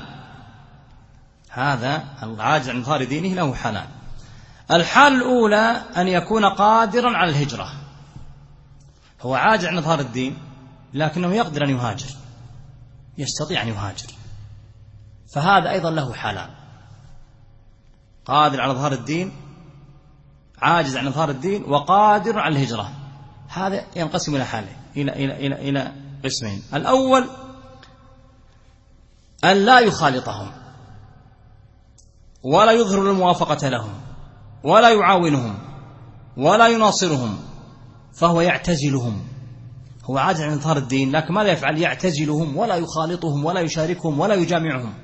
هذا العاجز عن إظهار دينه له حالان. الحال الأولى أن يكون قادرا على الهجرة، هو عاجز عن إظهار الدين لكنه يقدر أن يهاجر، يستطيع أن يهاجر، فهذا أيضا له حالان، قادر على إظهار الدين، عاجز عن إظهار الدين، وقادر على الهجرة. هذا ينقسم إلى حاله إلى قسمين. الأول أن لا يخالطهم ولا يظهر الموافقة لهم ولا يعاونهم ولا يناصرهم، فهو يعتزلهم، هو عاجز عن إظهار الدين لكن ماذا يفعل؟ يعتزلهم ولا يخالطهم ولا يشاركهم ولا يجامعهم،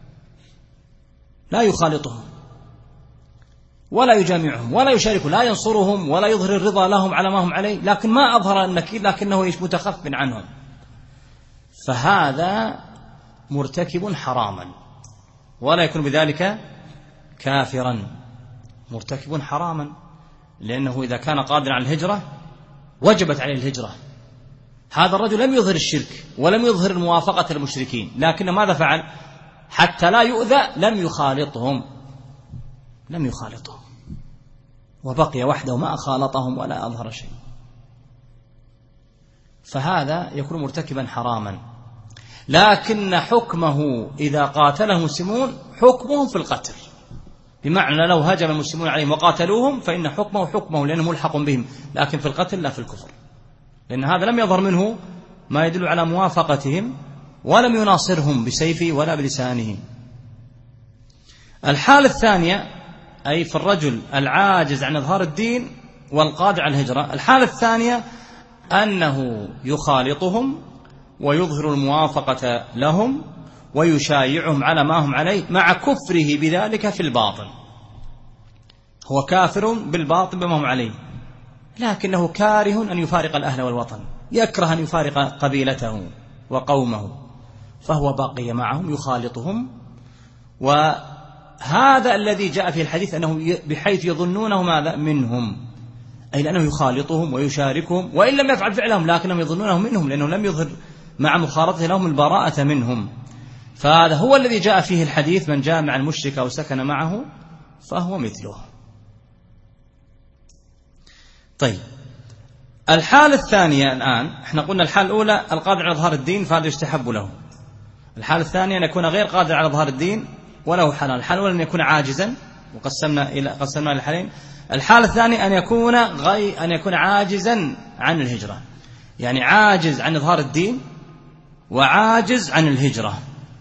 لا يخالطهم ولا يجامعهم ولا يشاركهم، لا ينصرهم ولا يظهر الرضا لهم على ما هم عليه، لكن ما أظهر النكير لكنه متخف عنهم، فهذا مرتكب حراما ولا يكون بذلك كافرا، مرتكب حراما، لأنه إذا كان قادرا على الهجرة وجبت عليه الهجرة. هذا الرجل لم يظهر الشرك ولم يظهر الموافقة المشركين، لكن ماذا فعل؟ حتى لا يؤذى لم يخالطهم وبقي وحده ما خالطهم ولا أظهر شيء، فهذا يكون مرتكبا حراما. لكن حكمه إذا قاتله المسلمون حكمهم في القتل، بمعنى لو هجم المسلمون عليهم وقاتلوهم فإن حكمه لأنه ملحق بهم، لكن في القتل لا في الكفر، لأن هذا لم يظهر منه ما يدل على موافقتهم ولم يناصرهم بسيفه ولا بلسانه. الحالة الثانية أي في الرجل العاجز عن إظهار الدين والقادر على الهجرة، الحالة الثانية أنه يخالطهم ويظهر الموافقة لهم ويشايعهم على ما هم عليه مع كفره بذلك في الباطن، هو كافر بالباطن بما هم عليه، لكنه كاره أن يفارق الأهل والوطن، يكره أن يفارق قبيلته وقومه، فهو باقي معهم يخالطهم. وهذا الذي جاء في الحديث أنه بحيث يظنونه ماذا منهم، أي لأنه يخالطهم ويشاركهم، وإن لم يفعل فعلهم لكنهم يظنونه منهم، لأنه لم يظهر مع مخالطته لهم البراءة منهم. فهذا هو الذي جاء فيه الحديث: من جامع المشرك أو سكن معه فهو مثله. طيب، الحالة الثانية الآن، احنا قلنا الحالة الأولى القادر على إظهار الدين فهذا يستحب له. الحالة الثانية أن يكون غير قادر على إظهار الدين وله حلال. الحالة الأولى أن يكون عاجزا، وقسمنا إلى الحالين. الحالة الثانية أن يكون عاجزا عن الهجرة، يعني عاجز عن إظهار الدين وعاجز عن الهجرة.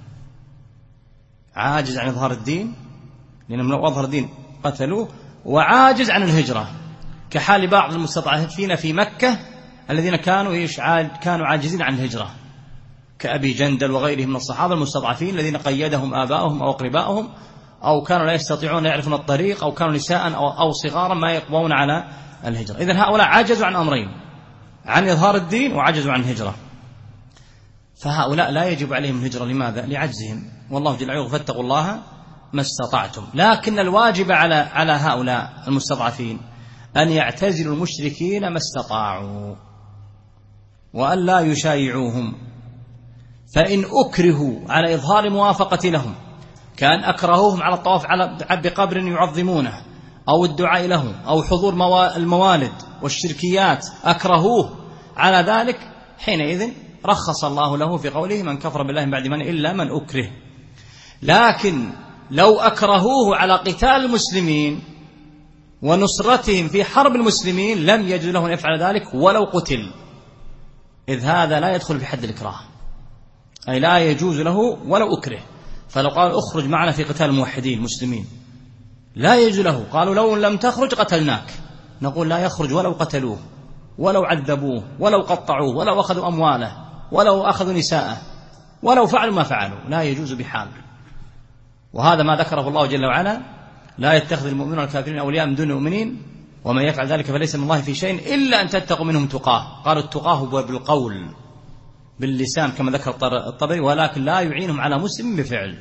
عاجز عن إظهار الدين لأنهم لو أظهر الدين قتلوه، وعاجز عن الهجرة كحال بعض المستضعفين في مكة الذين كانوا عاجزين عن الهجرة، كأبي جندل وغيرهم من الصحابة المستضعفين الذين قيدهم آباؤهم أو أقرباؤهم، أو كانوا لا يستطيعون يعرفون الطريق، أو كانوا نساء أو صغارا ما يقوون على الهجرة. إذن هؤلاء عجزوا عن أمرين: عن إظهار الدين وعجزوا عن الهجرة. فهؤلاء لا يجب عليهم الهجرة. لماذا؟ لعجزهم، والله جل وعلا فاتقوا الله ما استطعتم. لكن الواجب على هؤلاء المستضعفين أن يعتزلوا المشركين ما استطاعوا، وأن لا يشايعوهم. فإن أكرهوا على إظهار موافقة لهم، كان أكرهوهم على الطواف بقبر يعظمونه، أو الدعاء لهم، أو حضور الموالد والشركيات، أكرهوه على ذلك، حينئذ رخص الله له في قوله: من كفر بالله من بعد إيمانه إلا من أكره. لكن لو أكرهوه على قتال المسلمين ونصرتهم في حرب المسلمين لم يجوز له أن يفعل ذلك ولو قتل، إذ هذا لا يدخل في حد الإكراه، أي لا يجوز له ولو أكره. فلو قال: اخرج معنا في قتال الموحدين المسلمين، لا يجوز له. قالوا: لو لم تخرج قتلناك، نقول: لا يخرج ولو قتلوه، ولو عذبوه، ولو قطعوه، ولو أخذوا أمواله، ولو أخذوا نساءه، ولو فعلوا ما فعلوا، لا يجوز بحال. وهذا ما ذكره الله جل وعلا: لا يتخذ المؤمنون الكافرين أولياء من دون المؤمنين ومن يفعل ذلك فليس من الله في شيء إلا أن تتقوا منهم تقاه. قالوا: التقاه هو بالقول باللسان كما ذكر الطبري، ولكن لا يعينهم على مسلم بفعل،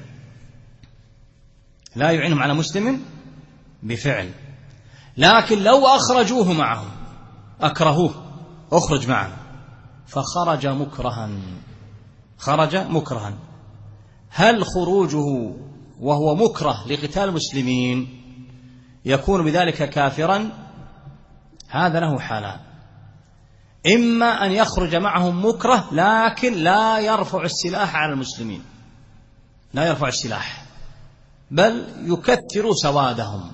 لا يعينهم على مسلم بفعل. لكن لو أخرجوه معهم، أكرهوه: أخرج معنا، فخرج مكرها، هل خروجه وهو مكره لقتال المسلمين يكون بذلك كافرا؟ هذا له حالان: إما أن يخرج معهم مكره لكن لا يرفع السلاح على المسلمين، لا يرفع السلاح، بل يكثر سوادهم،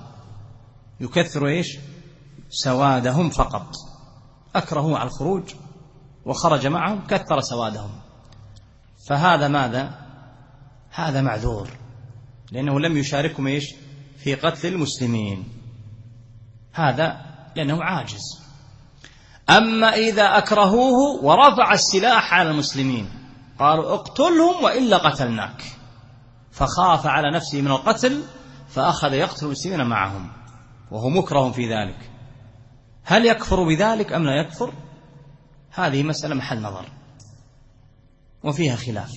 سوادهم فقط. أكرهوا على الخروج وخرج معهم كثر سوادهم، فهذا ماذا؟ هذا معذور، لأنه لم يشاركهم في قتل المسلمين، هذا لأنه عاجز. أما إذا أكرهوه ورفع السلاح على المسلمين، قالوا: اقتلهم وإلا قتلناك، فخاف على نفسه من القتل فأخذ يقتل المسلمين معهم وهو مكره في ذلك، هل يكفر بذلك أم لا يكفر؟ هذه مسألة محل نظر وفيها خلاف.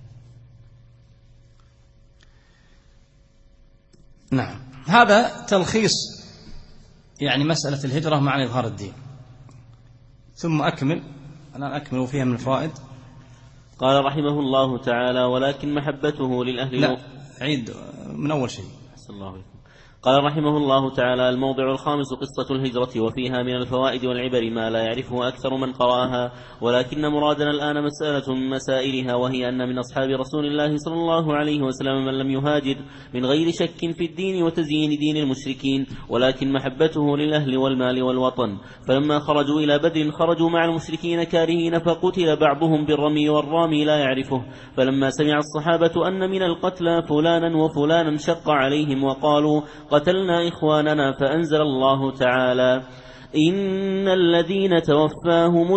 نعم، هذا تلخيص مسألة الهجرة مع إظهار الدين. ثم أكمل فيها من الفوائد. قال رحمه الله تعالى: ولكن محبته للأهل. لا، عيد من أول شيء. أحسن الله عليكم. قال رحمه الله تعالى: الموضع الخامس قصة الهجرة، وفيها من الفوائد والعبر ما لا يعرفه أكثر من قرأها، ولكن مرادنا الآن مسألة من مسائلها، وهي أن من أصحاب رسول الله صلى الله عليه وسلم من لم يهاجر من غير شك في الدين وتزيين دين المشركين، ولكن محبته للأهل والمال والوطن. فلما خرجوا إلى بدر خرجوا مع المشركين كارهين، فقتل بعضهم بالرمي والرامي لا يعرفه. فلما سمع الصحابة أن من القتلى فلانا وفلانا شق عليهم وقالوا: قتلنا إخواننا، فأنزل الله تعالى: إن الذين توفاهم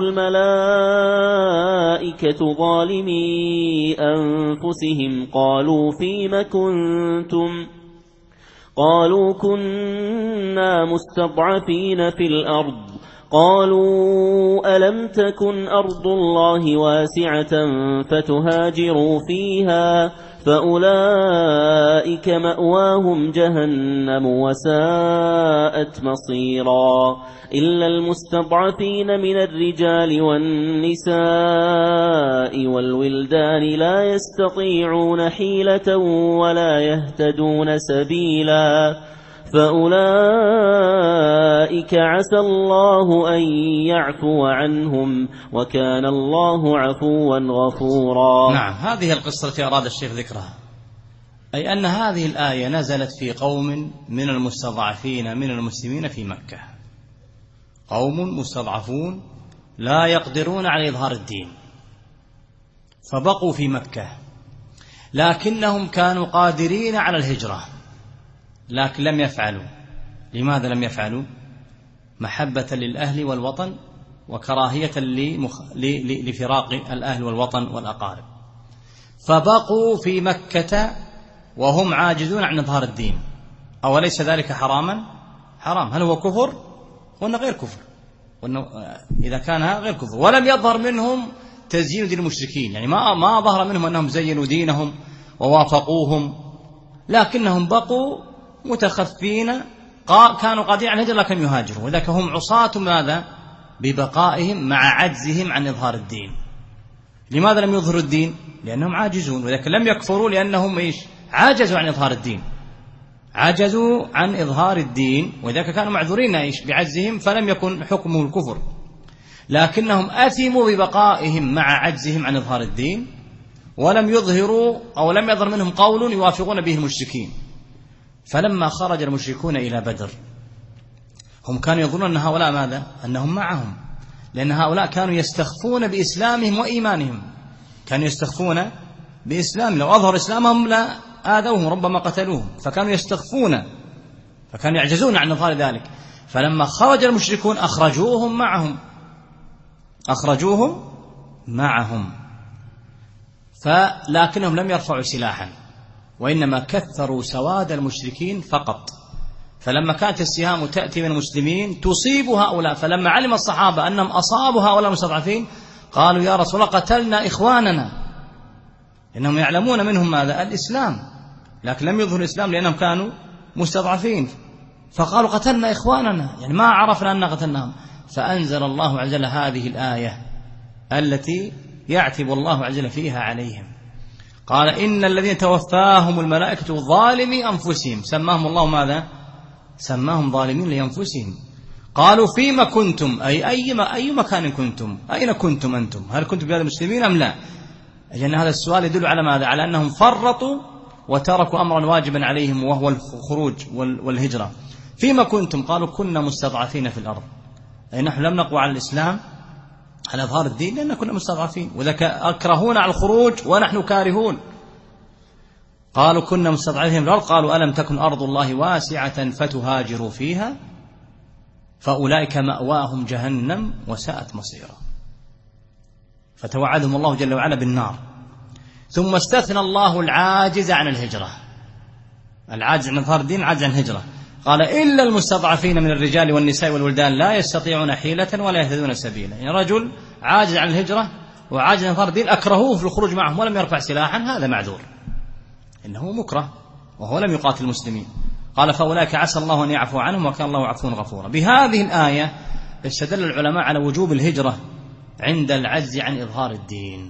الملائكة ظالمي أنفسهم قالوا فيم كنتم؟ قالوا كنا مستضعفين في الأرض. قالوا ألم تكن أرض الله واسعة فتهاجروا فيها؟ فأولئك مأواهم جهنم وساءت مصيرا إلا المستضعفين من الرجال والنساء والولدان لا يستطيعون حيلة ولا يهتدون سبيلا فأولئك عسى الله أن يعفو عنهم وكان الله عفوا غفورا. نعم، هذه القصة التي أراد الشيخ ذكرها، أي أن هذه الآية نزلت في قوم من المستضعفين من المسلمين في مكة، قوم مستضعفون لا يقدرون على إظهار الدين، فبقوا في مكة، لكنهم كانوا قادرين على الهجرة لكن لم يفعلوا. لماذا لم يفعلوا؟ محبة للأهل والوطن وكراهية لفراق الأهل والوطن والأقارب، فبقوا في مكة وهم عاجزون عن إظهار الدين. أوليس ذلك حراما؟ حرام. هل هو كفر؟ وأنه غير كفر، إذا كان غير كفر. ولم يظهر منهم تزيين دين المشركين، يعني ما ظهر منهم أنهم زينوا دينهم ووافقوهم، لكنهم بقوا متخفين، كانوا قادرين على الهجرة لكن يهاجروا، وذلك هم عصاة ماذا؟ ببقائهم مع عجزهم عن إظهار الدين. لماذا لم يظهروا الدين؟ لأنهم عاجزون، وذلك لم يكفروا لأنهم عاجزوا عن إظهار الدين، عجزوا عن إظهار الدين، وذلك كانوا معذورين بعجزهم، فلم يكن حكمه الكفر، لكنهم أثموا ببقائهم مع عجزهم عن إظهار الدين، ولم يظهروا أو لم يظهر منهم قول يوافقون به المشركين. فلما خرج المشركون إلى بدر هم كانوا يظنون أن هؤلاء ماذا؟ أنهم معهم، لأن هؤلاء كانوا يستخفون بإسلامهم وإيمانهم، كانوا يستخفون بإسلام، لو أظهر إسلامهم لا آذوهم ربما قتلوهم، فكانوا يستخفون، فكانوا يعجزون عن إظهار ذلك. فلما خرج المشركون أخرجوهم معهم لكنهم لم يرفعوا سلاحا، وإنما كثروا سواد المشركين فقط. فلما كانت السهام تأتي من المسلمين تصيب هؤلاء، فلما علم الصحابة أنهم أصابوا هؤلاء المستضعفين قالوا يا رسول الله قتلنا إخواننا، إنهم يعلمون منهم ماذا؟ الإسلام، لكن لم يظهروا الإسلام لأنهم كانوا مستضعفين، فقالوا قتلنا إخواننا، يعني ما عرفنا أن قتلناهم. فأنزل الله عز وجل هذه الآية التي يعتب الله عز وجل فيها عليهم، قال إن الذين توفاهم الملائكة ظالمي أنفسهم، سماهم الله ماذا؟ سماهم ظالمين لأنفسهم. قالوا فيما كنتم، أي مكان كنتم؟ أين كنتم أنتم؟ هل كنتم بلاد المسلمين أم لا؟ لأن هذا السؤال يدل على ماذا؟ على أنهم فرطوا وتركوا أمرا واجبا عليهم وهو الخروج والهجرة. فيما كنتم؟ قالوا كنا مستضعفين في الأرض، أي نحن لم نقوى على الإسلام على إظهار الدين لأن كنا مستضعفين، وذاك أكرهون على الخروج ونحن كارهون. قالوا كنا مستضعفين في الأرض، قالوا ألم تكن أرض الله واسعة فتهاجروا فيها فأولئك مأواهم جهنم وساءت مصيرا. فتوعدهم الله جل وعلا بالنار. ثم استثنى الله العاجز عن الهجرة، العاجز عن إظهار الدين، العاجز عن الهجرة، قال إلا المستضعفين من الرجال والنساء والولدان لا يستطيعون حيلة ولا يهتدون سبيلا. يعني رجل عاجز عن الهجرة وعاجز عن إظهار الدين أكرهوه في الخروج معهم ولم يرفع سلاحا، هذا معذور، إنه مكره وهو لم يقاتل المسلمين. قال فأولئك عسى الله أن يعفو عنهم وكان الله عفوا غفورا. بهذه الآية استدل العلماء على وجوب الهجرة عند العجز عن إظهار الدين.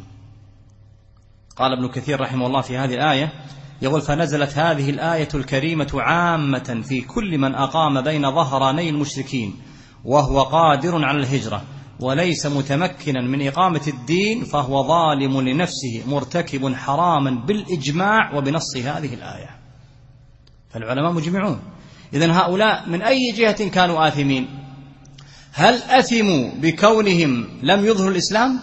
قال ابن كثير رحمه الله في هذه الآية يقول فنزلت هذه الآية الكريمة عامة في كل من أقام بين ظهراني المشركين وهو قادر على الهجرة وليس متمكنا من إقامة الدين فهو ظالم لنفسه مرتكب حراما بالإجماع وبنص هذه الآية. فالعلماء مجمعون. إذن هؤلاء من أي جهة كانوا آثمين؟ هل أثموا بكونهم لم يظهروا الإسلام؟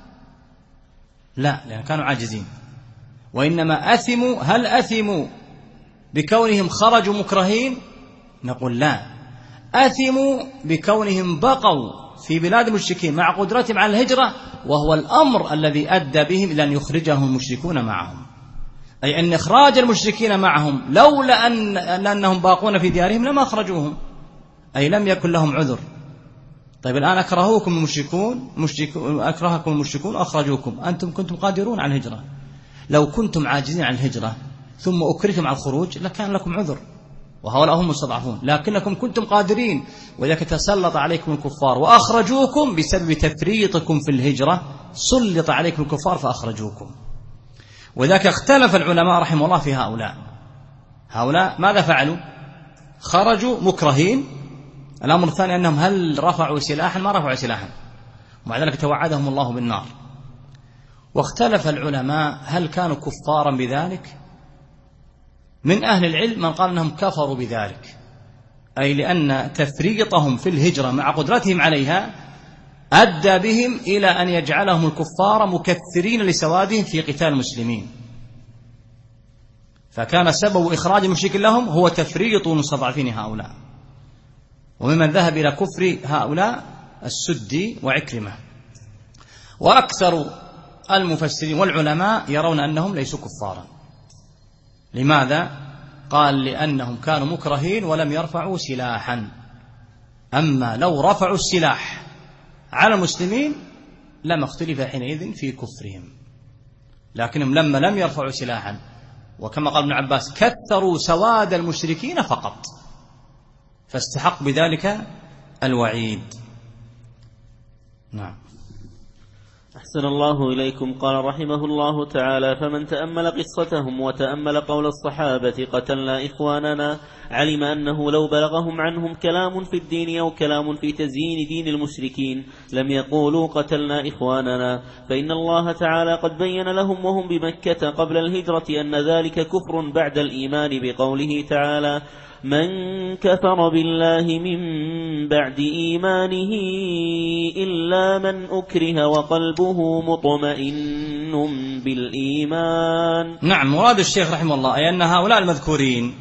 لا، لأن كانوا عاجزين. وإنما أثموا، هل أثموا بكونهم خرجوا مكرهين؟ نقول لا، أثموا بكونهم بقوا في بلاد المشركين مع قدرتهم على الهجرة، وهو الأمر الذي أدى بهم إلى أن يخرجهم المشركون معهم، أي أن إخراج المشركين معهم لولا أنهم باقون في ديارهم لما أخرجوهم، أي لم يكن لهم عذر. طيب الآن أكرهكم المشركون أخرجوكم، أنتم كنتم قادرون على الهجرة، لو كنتم عاجزين عن الهجرة ثم أكرهتم على الخروج لكان لكم عذر، وهؤلاء هم المستضعفون، لكنكم كنتم قادرين، وذلك تسلط عليكم الكفار وأخرجوكم بسبب تفريطكم في الهجرة، سلط عليكم الكفار فأخرجوكم. وذلك اختلف العلماء رحمه الله في هؤلاء ماذا فعلوا؟ خرجوا مكرهين. الأمر الثاني أنهم هل رفعوا سلاحا؟ ما رفعوا سلاحا، ومع ذلك توعدهم الله بالنار. واختلف العلماء هل كانوا كفارا بذلك؟ من أهل العلم من قال أنهم كفروا بذلك، أي لأن تفريطهم في الهجرة مع قدرتهم عليها أدى بهم إلى أن يجعلهم الكفار مكثرين لسوادهم في قتال المسلمين، فكان سبب إخراج المشركين لهم هو تفريط المستضعفين هؤلاء. وممن ذهب إلى كفر هؤلاء السدي وعكرمة. وأكثر المفسرين والعلماء يرون أنهم ليسوا كفارا. لماذا؟ قال لأنهم كانوا مكرهين ولم يرفعوا سلاحا، أما لو رفعوا السلاح على المسلمين لما اختلف حينئذ في كفرهم، لكنهم لما لم يرفعوا سلاحا، وكما قال ابن عباس كثروا سواد المشركين فقط، فاستحق بذلك الوعيد. نعم. أحسن الله إليكم. قال رحمه الله تعالى: فمن تأمل قصتهم وتأمل قول الصحابة قتلنا إخواننا علم أنه لو بلغهم عنهم كلام في الدين أو كلام في تزيين دين المشركين لم يقولوا قتلنا إخواننا، فإن الله تعالى قد بين لهم وهم بمكة قبل الهجرة أن ذلك كفر بعد الإيمان بقوله تعالى: من كفر بالله من بعد إيمانه إلا من أكره وقلبه مطمئن بالإيمان. نعم. مراد الشيخ رحمه الله أي أن هؤلاء المذكورين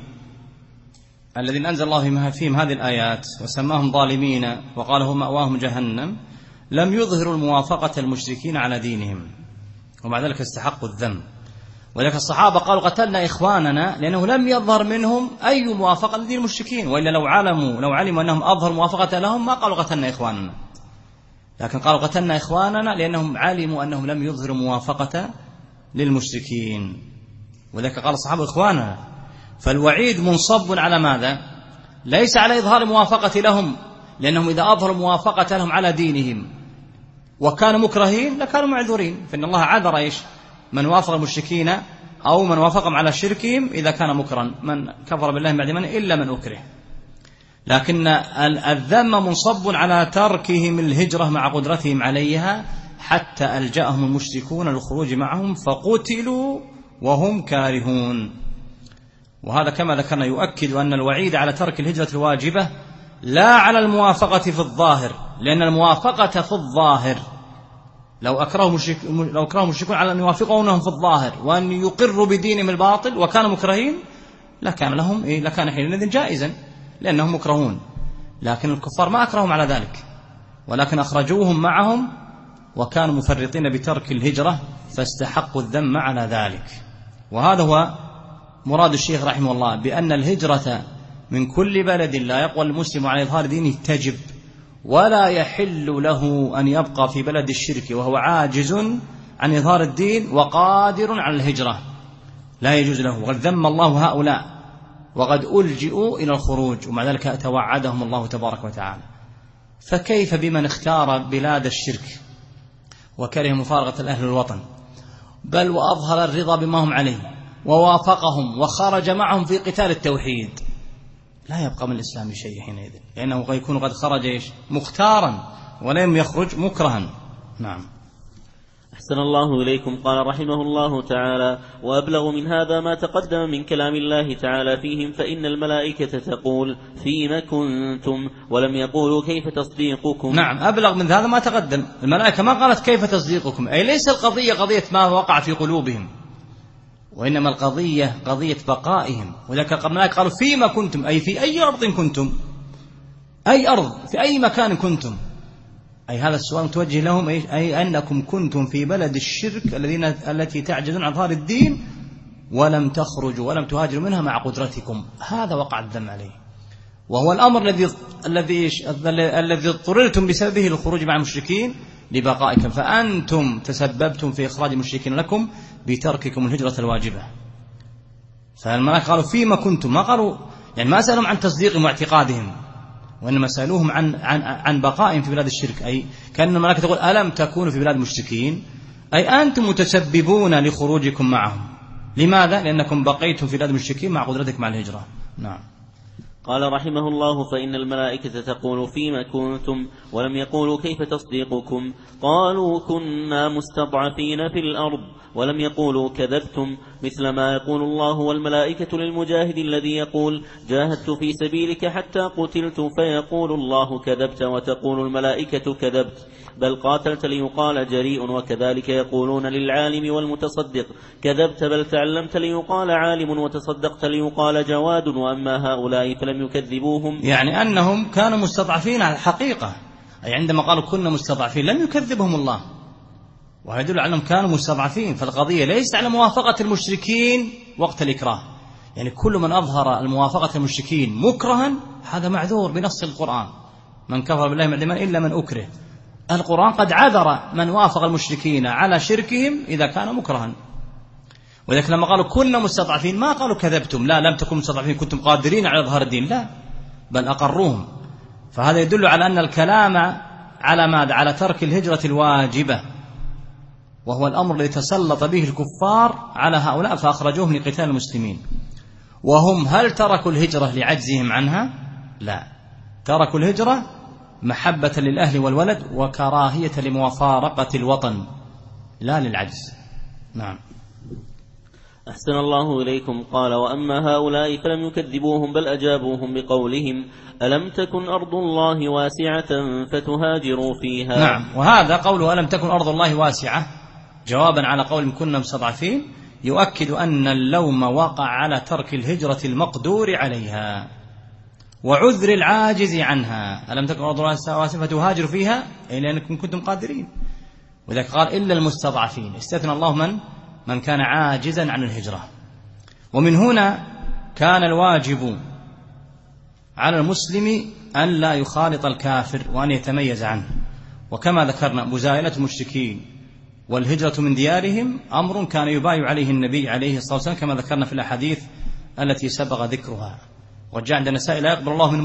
الذين أنزل الله فيهم هذه الآيات وسماهم ظالمين وقال مأواهم جهنم لم يظهروا الموافقة المشركين على دينهم، ومع ذلك استحقوا الذنب. ولكن الصحابة قالوا قتلنا إخواننا لأنه لم يظهر منهم أي موافقة لدين المشركين، وإلا لو علموا أنهم أظهر موافقة لهم ما قالوا قتلنا إخواننا، لكن قالوا قتلنا إخواننا لأنهم علموا أنهم لم يظهروا موافقة للمشركين، وذلك قال الصحابة إخواننا. فالوعيد منصب على ماذا؟ ليس على إظهار موافقة لهم، لأنهم إذا أظهروا موافقة لهم على دينهم وكانوا مكرهين لكانوا معذورين، فإن الله عذر من وافق المشركين أو من وافقهم على شركهم إذا كان مكرا، من كفر بالله بعد من إلا من أكره. لكن الذم منصب على تركهم الهجرة مع قدرتهم عليها حتى ألجأهم المشركون للخروج معهم فقتلوا وهم كارهون. وهذا كما ذكرنا يؤكد أن الوعيد على ترك الهجرة الواجبة لا على الموافقة في الظاهر، لأن الموافقة في الظاهر لو أكرهوا المشركون على أن يوافقونهم في الظاهر وأن يقروا بدينهم الباطل وكانوا مكرهين لكان لهم لكان حينئذ جائزا لأنهم مكرهون، لكن الكفار ما أكرههم على ذلك، ولكن أخرجوهم معهم وكانوا مفرطين بترك الهجرة فاستحقوا الذم على ذلك. وهذا هو مراد الشيخ رحمه الله، بأن الهجرة من كل بلد لا يقوى المسلم على إظهار دينه تجب، ولا يحل له أن يبقى في بلد الشرك وهو عاجز عن إظهار الدين وقادر على الهجرة، لا يجوز له. وقد ذم الله هؤلاء وقد ألجئوا إلى الخروج، ومع ذلك توعدهم الله تبارك وتعالى. فكيف بمن اختار بلاد الشرك وكره مفارقة الأهل الوطن، بل وأظهر الرضا بما هم عليه ووافقهم وخرج معهم في قتال التوحيد؟ لا يبقى من الإسلام شيء حينئذ، لأنه يكون قد خرج مختارا ولم يخرج مكرها. نعم. أحسن الله إليكم. قال رحمه الله تعالى: وأبلغ من هذا ما تقدم من كلام الله تعالى فيهم، فإن الملائكة تقول فيما كنتم ولم يقولوا كيف تصديقكم. نعم، أبلغ من هذا ما تقدم. الملائكة ما قالت كيف تصديقكم، أي ليس القضية قضية ما وقع في قلوبهم، وإنما القضية قضية بقائهم. وذلك الملائكة قالوا فيما كنتم، أي في أي أرض كنتم، أي أرض في أي مكان كنتم، أي هذا السؤال متوجه لهم، أي أنكم كنتم في بلد الشرك التي تعجزون عن إظهار الدين ولم تخرجوا ولم تهاجروا منها مع قدرتكم. هذا وقع الذم عليه، وهو الأمر الذي اضطررتم بسببه للخروج مع المشركين لبقائكم، فأنتم تسببتم في إخراج المشركين لكم بترككم الهجرة الواجبة. فالملائكة قالوا فيما كنتم، ما قالوا يعني ما سألهم عن تصديقهم واعتقادهم، وإنما سألوهم عن بقائهم في بلاد الشرك. أي كأن الملائكة تقول ألم تكونوا في بلاد مشركين، أي أنتم متسببون لخروجكم معهم. لماذا؟ لأنكم بقيتم في بلاد المشركين مع قدرتك مع الهجرة. نعم. قال رحمه الله: فإن الملائكة تقول فيما كنتم، ولم يقولوا كيف تصديقكم. قالوا كنا مستضعفين في الأرض، ولم يقولوا كذبتم، مثل ما يقول الله والملائكة للمجاهد الذي يقول جاهدت في سبيلك حتى قتلت، فيقول الله كذبت، وتقول الملائكة كذبت، بل قاتلت ليقال جريء. وكذلك يقولون للعالم والمتصدق كذبت، بل تعلمت ليقال عالم، وتصدقت ليقال جواد. وأما هؤلاء فلم يكذبوهم، يعني أنهم كانوا مستضعفين على الحقيقة، أي عندما قالوا كنا مستضعفين لم يكذبهم الله، وهذا يدل على أنهم كانوا مستضعفين. فالقضية ليست على موافقة المشركين وقت الإكراه، يعني كل من أظهر الموافقة المشركين مكرها هذا معذور بنص القرآن: من كفر بالله بعد الإيمان إلا من أكره. القرآن قد عذر من وافق المشركين على شركهم إذا كان مكرها. ولذلك لما قالوا كنا مستضعفين ما قالوا كذبتم، لا لم تكونوا مستضعفين، كنتم قادرين على إظهار الدين، لا، بل أقروهم. فهذا يدل على أن الكلام على ماذا؟ على ترك الهجرة الواجبة، وهو الأمر الذي تسلط به الكفار على هؤلاء فأخرجوهم لقتال المسلمين. وهم هل تركوا الهجرة لعجزهم عنها؟ لا، تركوا الهجرة محبة للأهل والولد وكراهية لمفارقة الوطن، لا للعجز. نعم. أحسن الله إليكم. قال: وأما هؤلاء فلم يكذبوهم، بل أجابوهم بقولهم ألم تكن أرض الله واسعة فتهاجروا فيها. نعم. وهذا قوله ألم تكن أرض الله واسعة جوابا على قول كنا مستضعفين يؤكد أن اللوم وقع على ترك الهجرة المقدور عليها وعذر العاجز عنها. ألم تكن أرض الله واسعة فتهاجروا فيها، أي لأنكم كنتم قادرين. وذلك قال إلا المستضعفين، استثنى الله من كان عاجزا عن الهجرة. ومن هنا كان الواجب على المسلم أن لا يخالط الكافر وأن يتميز عنه. وكما ذكرنا مزايلة المشركين والهجرة من ديارهم أمر كان يبايع عليه النبي عليه الصلاة والسلام، كما ذكرنا في الأحاديث التي سبق ذكرها. وجاء عند النساء لا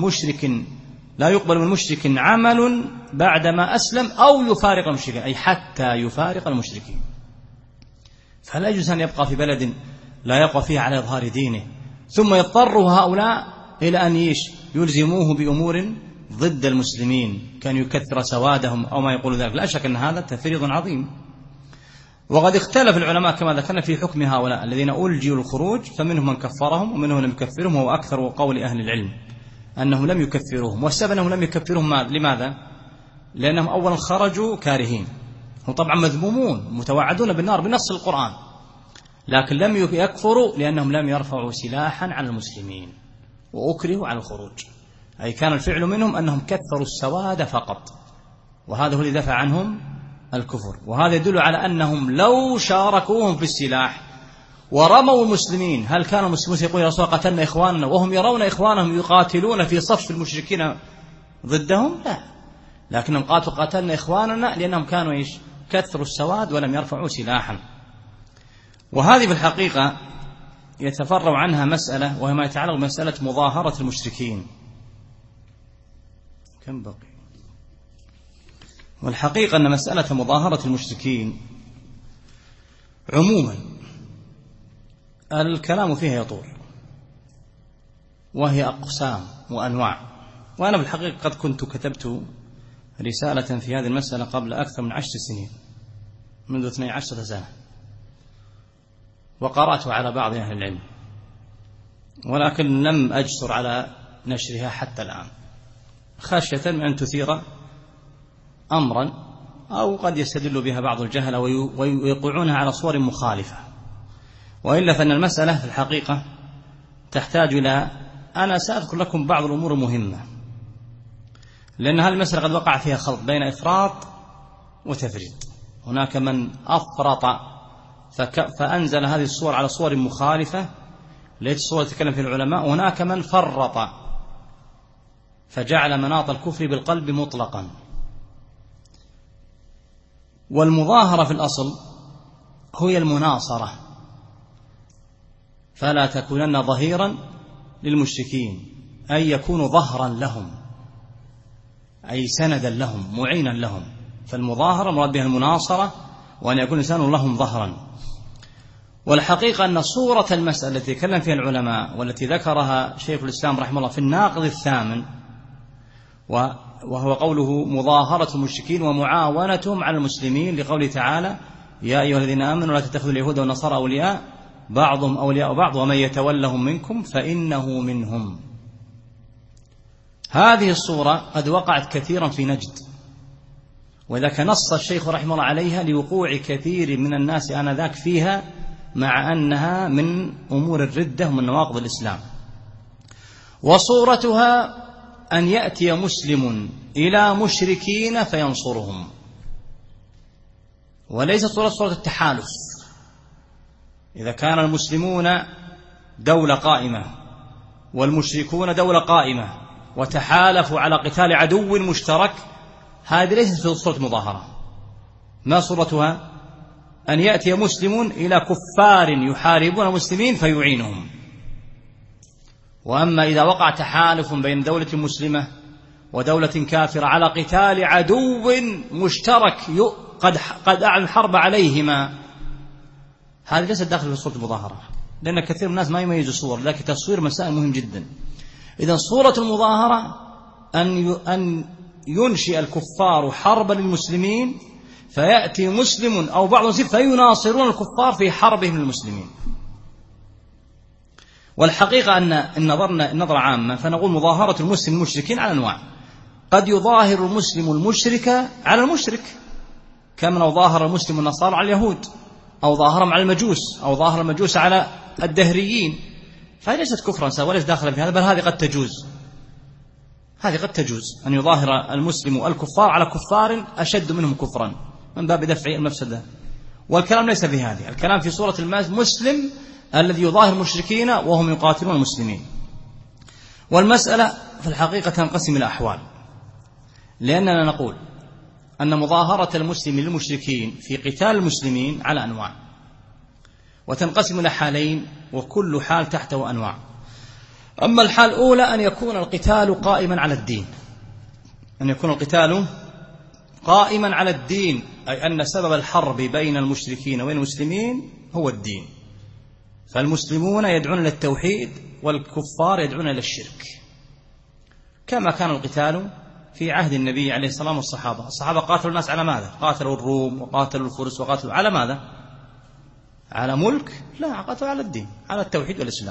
يقبل من مشرك عمل بعدما أسلم أو يفارق المشركين، أي حتى يفارق المشركين. فلا يجوز أن يبقى في بلد لا يقوى فيه على إظهار دينه ثم يضطر هؤلاء إلى أن يلزموه بأمور ضد المسلمين، كان يكثر سوادهم أو ما يقول ذلك. لا شك أن هذا تفريط عظيم. وقد اختلف العلماء كما ذكرنا في حكم هؤلاء الذين ألجوا الخروج، فمنهم من كفرهم ومنهم لم يكفرهم، وهو أكثر قول أهل العلم أنهم لم يكفروهم. والسبب أنهم لم يكفرهم لماذا؟ لأنهم أولا خرجوا كارهين، هم طبعا مذمومون متوعدون بالنار بنص القرآن، لكن لم يكفروا لأنهم لم يرفعوا سلاحا على المسلمين وأكرهوا على الخروج، أي كان الفعل منهم أنهم كثروا السواد فقط، وهذا هو الذي دفع عنهم الكفر. وهذا يدل على أنهم لو شاركوهم في السلاح ورموا المسلمين، هل كان المسلمون يقول يا رسول الله قتلنا إخواننا وهم يرون إخوانهم يقاتلون في صف المشركين ضدهم؟ لا، لكنهم قاتلنا إخواننا لأنهم كانوا كثروا السواد ولم يرفعوا سلاحا. وهذه بالحقيقة يتفرع عنها مسألة، وهي ما يتعلق بمسألة مظاهرة المشركين. كم بقي؟ والحقيقة أن مسألة مظاهرة المشركين عموما الكلام فيها يطول، وهي أقسام وأنواع. وأنا بالحقيقة قد كنت كتبت رسالة في هذه المسألة قبل أكثر من 10 سنين، منذ 12 سنة، وقرأت على بعض أهل العلم، ولكن لم أجسر على نشرها حتى الآن، خشية من أن تثير أمرا أو قد يستدل بها بعض الجهلة ويوقعونها على صور مخالفة. وإلا فإن المسألة في الحقيقة تحتاج إلى، أنا سأذكر لكم بعض الأمور المهمة، لأن هذه المسألة قد وقع فيها خلط بين إفراط وتفريط. هناك من أفرط فأنزل هذه الصور على صور مخالفة ليس صور تكلم في العلماء، وهناك من فرط فجعل مناط الكفر بالقلب مطلقا. والمظاهرة في الأصل هي المناصرة، فلا تكونن ظهيرا للمشركين، أي يكون ظهرا لهم، أي سندا لهم، معينا لهم. فالمظاهرة مراد بها المناصرة، وأن يكون الإنسان لهم ظهرا. والحقيقة أن صورة المسألة التي تكلم فيها العلماء والتي ذكرها شيخ الإسلام رحمه الله في الناقض الثامن، وهو قوله مظاهرة المشركين ومعاونتهم على المسلمين، لقوله تعالى يا أيها الذين آمنوا لا تتخذوا اليهود والنصارى أولياء بعضهم أولياء بعض ومن يتولهم منكم فإنه منهم. هذه الصورة قد وقعت كثيرا في نجد، وذاك نص الشيخ رحمه الله عليها لوقوع كثير من الناس آنذاك فيها، مع أنها من أمور الردة ومن نواقض الإسلام. وصورتها أن يأتي مسلم إلى مشركين فينصرهم، وليس صورة التحالف. إذا كان المسلمون دولة قائمة والمشركون دولة قائمة وتحالفوا على قتال عدو مشترك، هذه ليست صورة مظاهرة. ما صورتها؟ أن يأتي مسلم إلى كفار يحاربون المسلمين فيعينهم. وأما إذا وقع تحالف بين دولة مسلمة ودولة كافرة على قتال عدو مشترك قد أعلن الحرب عليهما، هذا ليس داخل في صورة المظاهرة، لأن كثير من الناس ما يميزوا الصور، لكن تصوير مسائل مهم جدا. إذن صورة المظاهرة أن ينشئ الكفار حربا للمسلمين، فيأتي مسلم أو بعض المسلمين فيناصرون الكفار في حربهم للمسلمين. والحقيقة أن نظرنا نظرة عامة فنقول مظاهرة المسلم المشركين على أنواع. قد يظاهر المسلم المشرك على المشرك، كما لو ظاهر المسلم النصارى على اليهود، أو ظاهرهم على المجوس، أو ظاهر المجوس على الدهريين، فهي ليست كفرا وليس داخلا في هذا، بل هذه قد تجوز. هذه قد تجوز أن يظاهر المسلم الكفار على كفار أشد منهم كفرا من باب دفع المفسدة. والكلام ليس في هذه، الكلام في صورة المسلم الذي يظاهر المشركين وهم يقاتلون المسلمين. والمسألة في الحقيقة تنقسم إلى أحوال، لأننا نقول أن مظاهرة المسلم للمشركين في قتال المسلمين على أنواع، وتنقسم إلى حالين، وكل حال تحته أنواع. أما الحال الأولى أن يكون القتال قائما على الدين، أن يكون القتال قائما على الدين، أي أن سبب الحرب بين المشركين وبين المسلمين هو الدين، فالمسلمون يدعون إلى التوحيد والكفار يدعون إلى الشرك، كما كان القتال في عهد النبي عليه الصلاة والسلام والصحابة. الصحابة قاتلوا الناس على ماذا؟ قاتلوا الروم وقاتلوا الفرس وقاتلوا على ماذا؟ على ملك؟ لا، قاتلوا على الدين، على التوحيد والإسلام.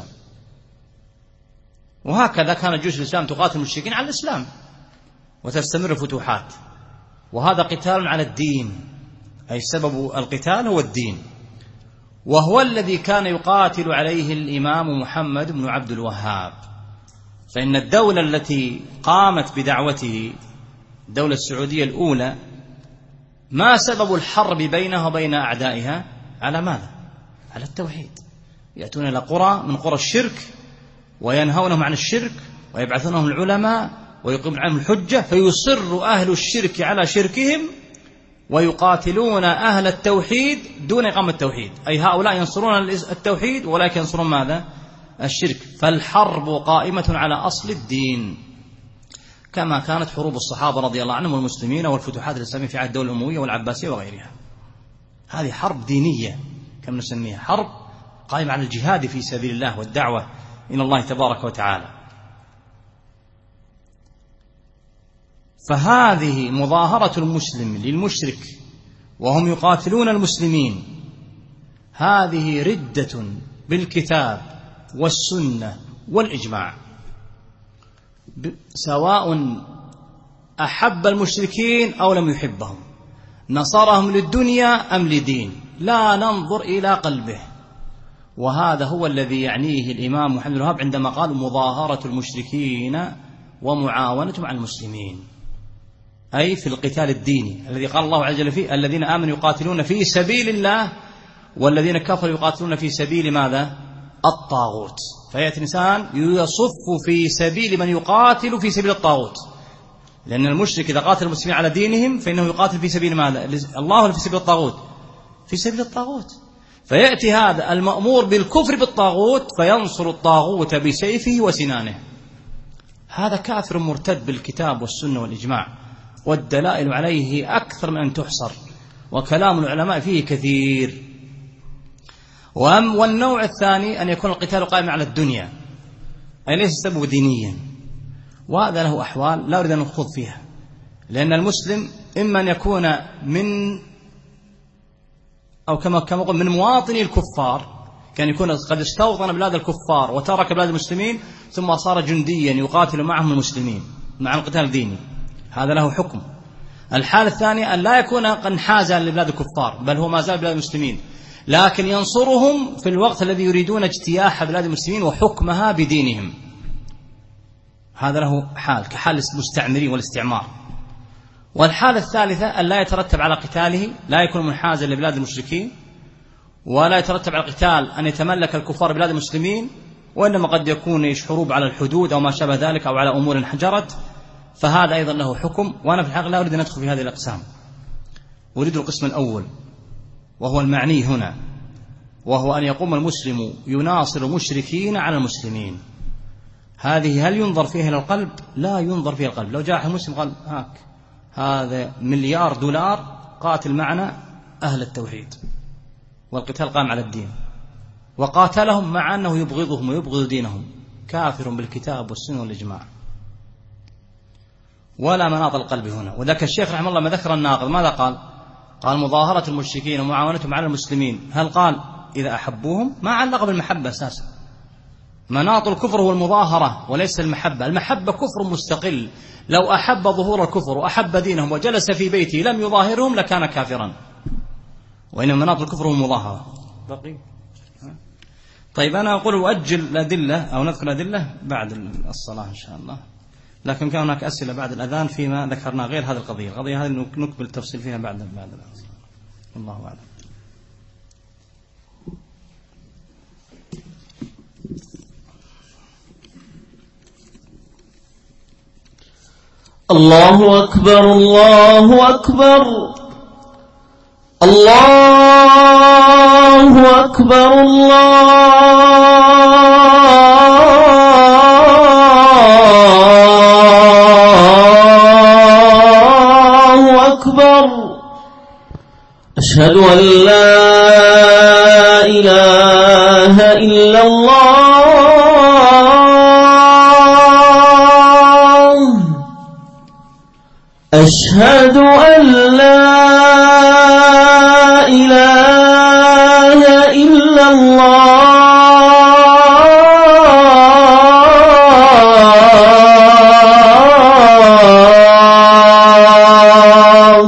وهكذا كان جيوش الإسلام تقاتل المشركين على الإسلام وتستمر الفتوحات، وهذا قتال على الدين، أي سبب القتال هو الدين، وهو الذي كان يقاتل عليه الإمام محمد بن عبد الوهاب. فإن الدولة التي قامت بدعوته، الدولة السعودية الأولى، ما سبب الحرب بينها وبين أعدائها؟ على ماذا؟ على التوحيد. يأتون إلى قرى من قرى الشرك وينهونهم عن الشرك ويبعثونهم العلماء ويقيمون عنهم الحجة، فيصر أهل الشرك على شركهم ويقاتلون أهل التوحيد دون إقامة التوحيد، أي هؤلاء ينصرون التوحيد ولكن ينصرون ماذا؟ الشرك. فالحرب قائمة على أصل الدين، كما كانت حروب الصحابة رضي الله عنهم والمسلمين والفتوحات الإسلامية في عهد الدولة الأموية والعباسية وغيرها. هذه حرب دينية كما نسميها، حرب قائمة على الجهاد في سبيل الله والدعوة إلى الله تبارك وتعالى. فهذه مظاهرة المسلم للمشرك وهم يقاتلون المسلمين، هذه ردة بالكتاب والسنة والإجماع، سواء أحب المشركين أو لم يحبهم، نصرهم للدنيا أم لدين، لا ننظر إلى قلبه. وهذا هو الذي يعنيه الإمام محمد بن وهاب عندما قال مظاهرة المشركين ومعاونتهم على المسلمين، أي في القتال الديني الذي قال الله عز وجل فيه الذين آمنوا يقاتلون في سبيل الله والذين كفروا يقاتلون في سبيل ماذا؟ الطاغوت. فيأتي الإنسان يصف في سبيل من يقاتل في سبيل الطاغوت، لأن المشرك إذا قاتل المسلمين على دينهم فإنه يقاتل في سبيل ماذا؟ الله ولا في سبيل الطاغوت؟ في سبيل الطاغوت. فيأتي هذا المأمور بالكفر بالطاغوت فينصر الطاغوت بسيفه وسنانه، هذا كافر مرتد بالكتاب والسنة والإجماع، والدلائل عليه أكثر من أن تحصر، وكلام العلماء فيه كثير. والنوع الثاني أن يكون القتال قائما على الدنيا، أي ليس سبب دينيا، وهذا له أحوال لا أريد أن نخوض فيها، لأن المسلم إما أن يكون من أو كما قلنا من مواطني الكفار، كان يكون قد استوطن بلاد الكفار وترك بلاد المسلمين ثم صار جنديا يقاتل معهم المسلمين مع القتال الديني، هذا له حكم. الحالة الثانية أن لا يكون قد انحاز لبلاد الكفار، بل هو ما زال بلاد المسلمين، لكن ينصرهم في الوقت الذي يريدون اجتياح بلاد المسلمين وحكمها بدينهم، هذا له حال كحال المستعمرين والاستعمار. والحالة الثالثة أن لا يترتب على قتاله، لا يكون منحازا لبلاد المشركين، ولا يترتب على القتال أن يتملك الكفار بلاد المسلمين، وإنما قد يكون حروب على الحدود أو ما شابه ذلك أو على أمور حجرت، فهذا أيضا له حكم. وأنا في الحقيقة لا أريد أن أدخل في هذه الأقسام، أريد القسم الأول وهو المعني هنا، وهو أن يقوم المسلم يناصر المشركين على المسلمين. هذه هل ينظر فيها إلى القلب؟ لا ينظر فيها القلب. لو جاء المسلم قال هذا $1,000,000 قاتل معنا أهل التوحيد والقتال قام على الدين، وقاتلهم مع أنه يبغضهم ويبغض دينهم، كافر بالكتاب والسنة والإجماع، ولا مناط القلب هنا. وذاك الشيخ رحمه الله ما ذكر الناقض ماذا قال؟ قال مظاهرة المشركين ومعاونتهم على المسلمين، هل قال إذا أحبوهم؟ ما علق بالمحبة أساسا. مناط الكفر هو المظاهرة وليس المحبة. المحبة كفر مستقل، لو أحب ظهور الكفر وأحب دينهم وجلس في بيته لم يظاهرهم لكان كافرا، وإنما مناط الكفر هو المظاهرة. طيب أنا أقول أؤجل الأدلة أو نذكر الأدلة بعد الصلاة إن شاء الله، لكن كان هناك أسئلة بعد الأذان فيما ذكرنا غير هذه القضية هذه نكمل التفصيل فيها بعد الأذان. الله أعلم. الله أكبر الله أكبر الله أكبر الله أكبر. أشهد أن لا إله إلا الله أشهد أن لا إله إلا الله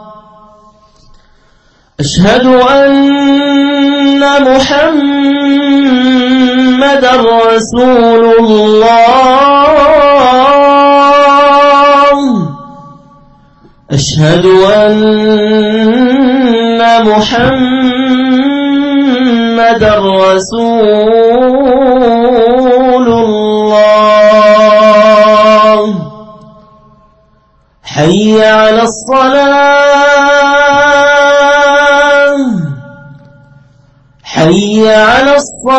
أشهد أن محمدا رسول الله أشهد أن محمدا رسول الله. حي على الصلاة حي على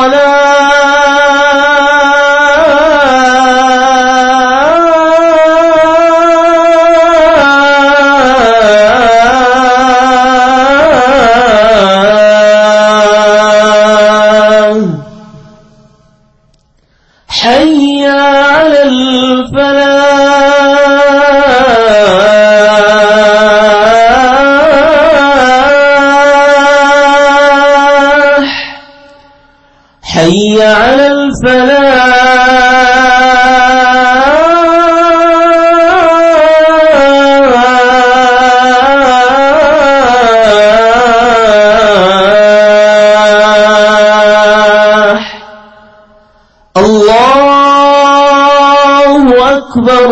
حي على الفلاح حي على الفلاح. الله أكبر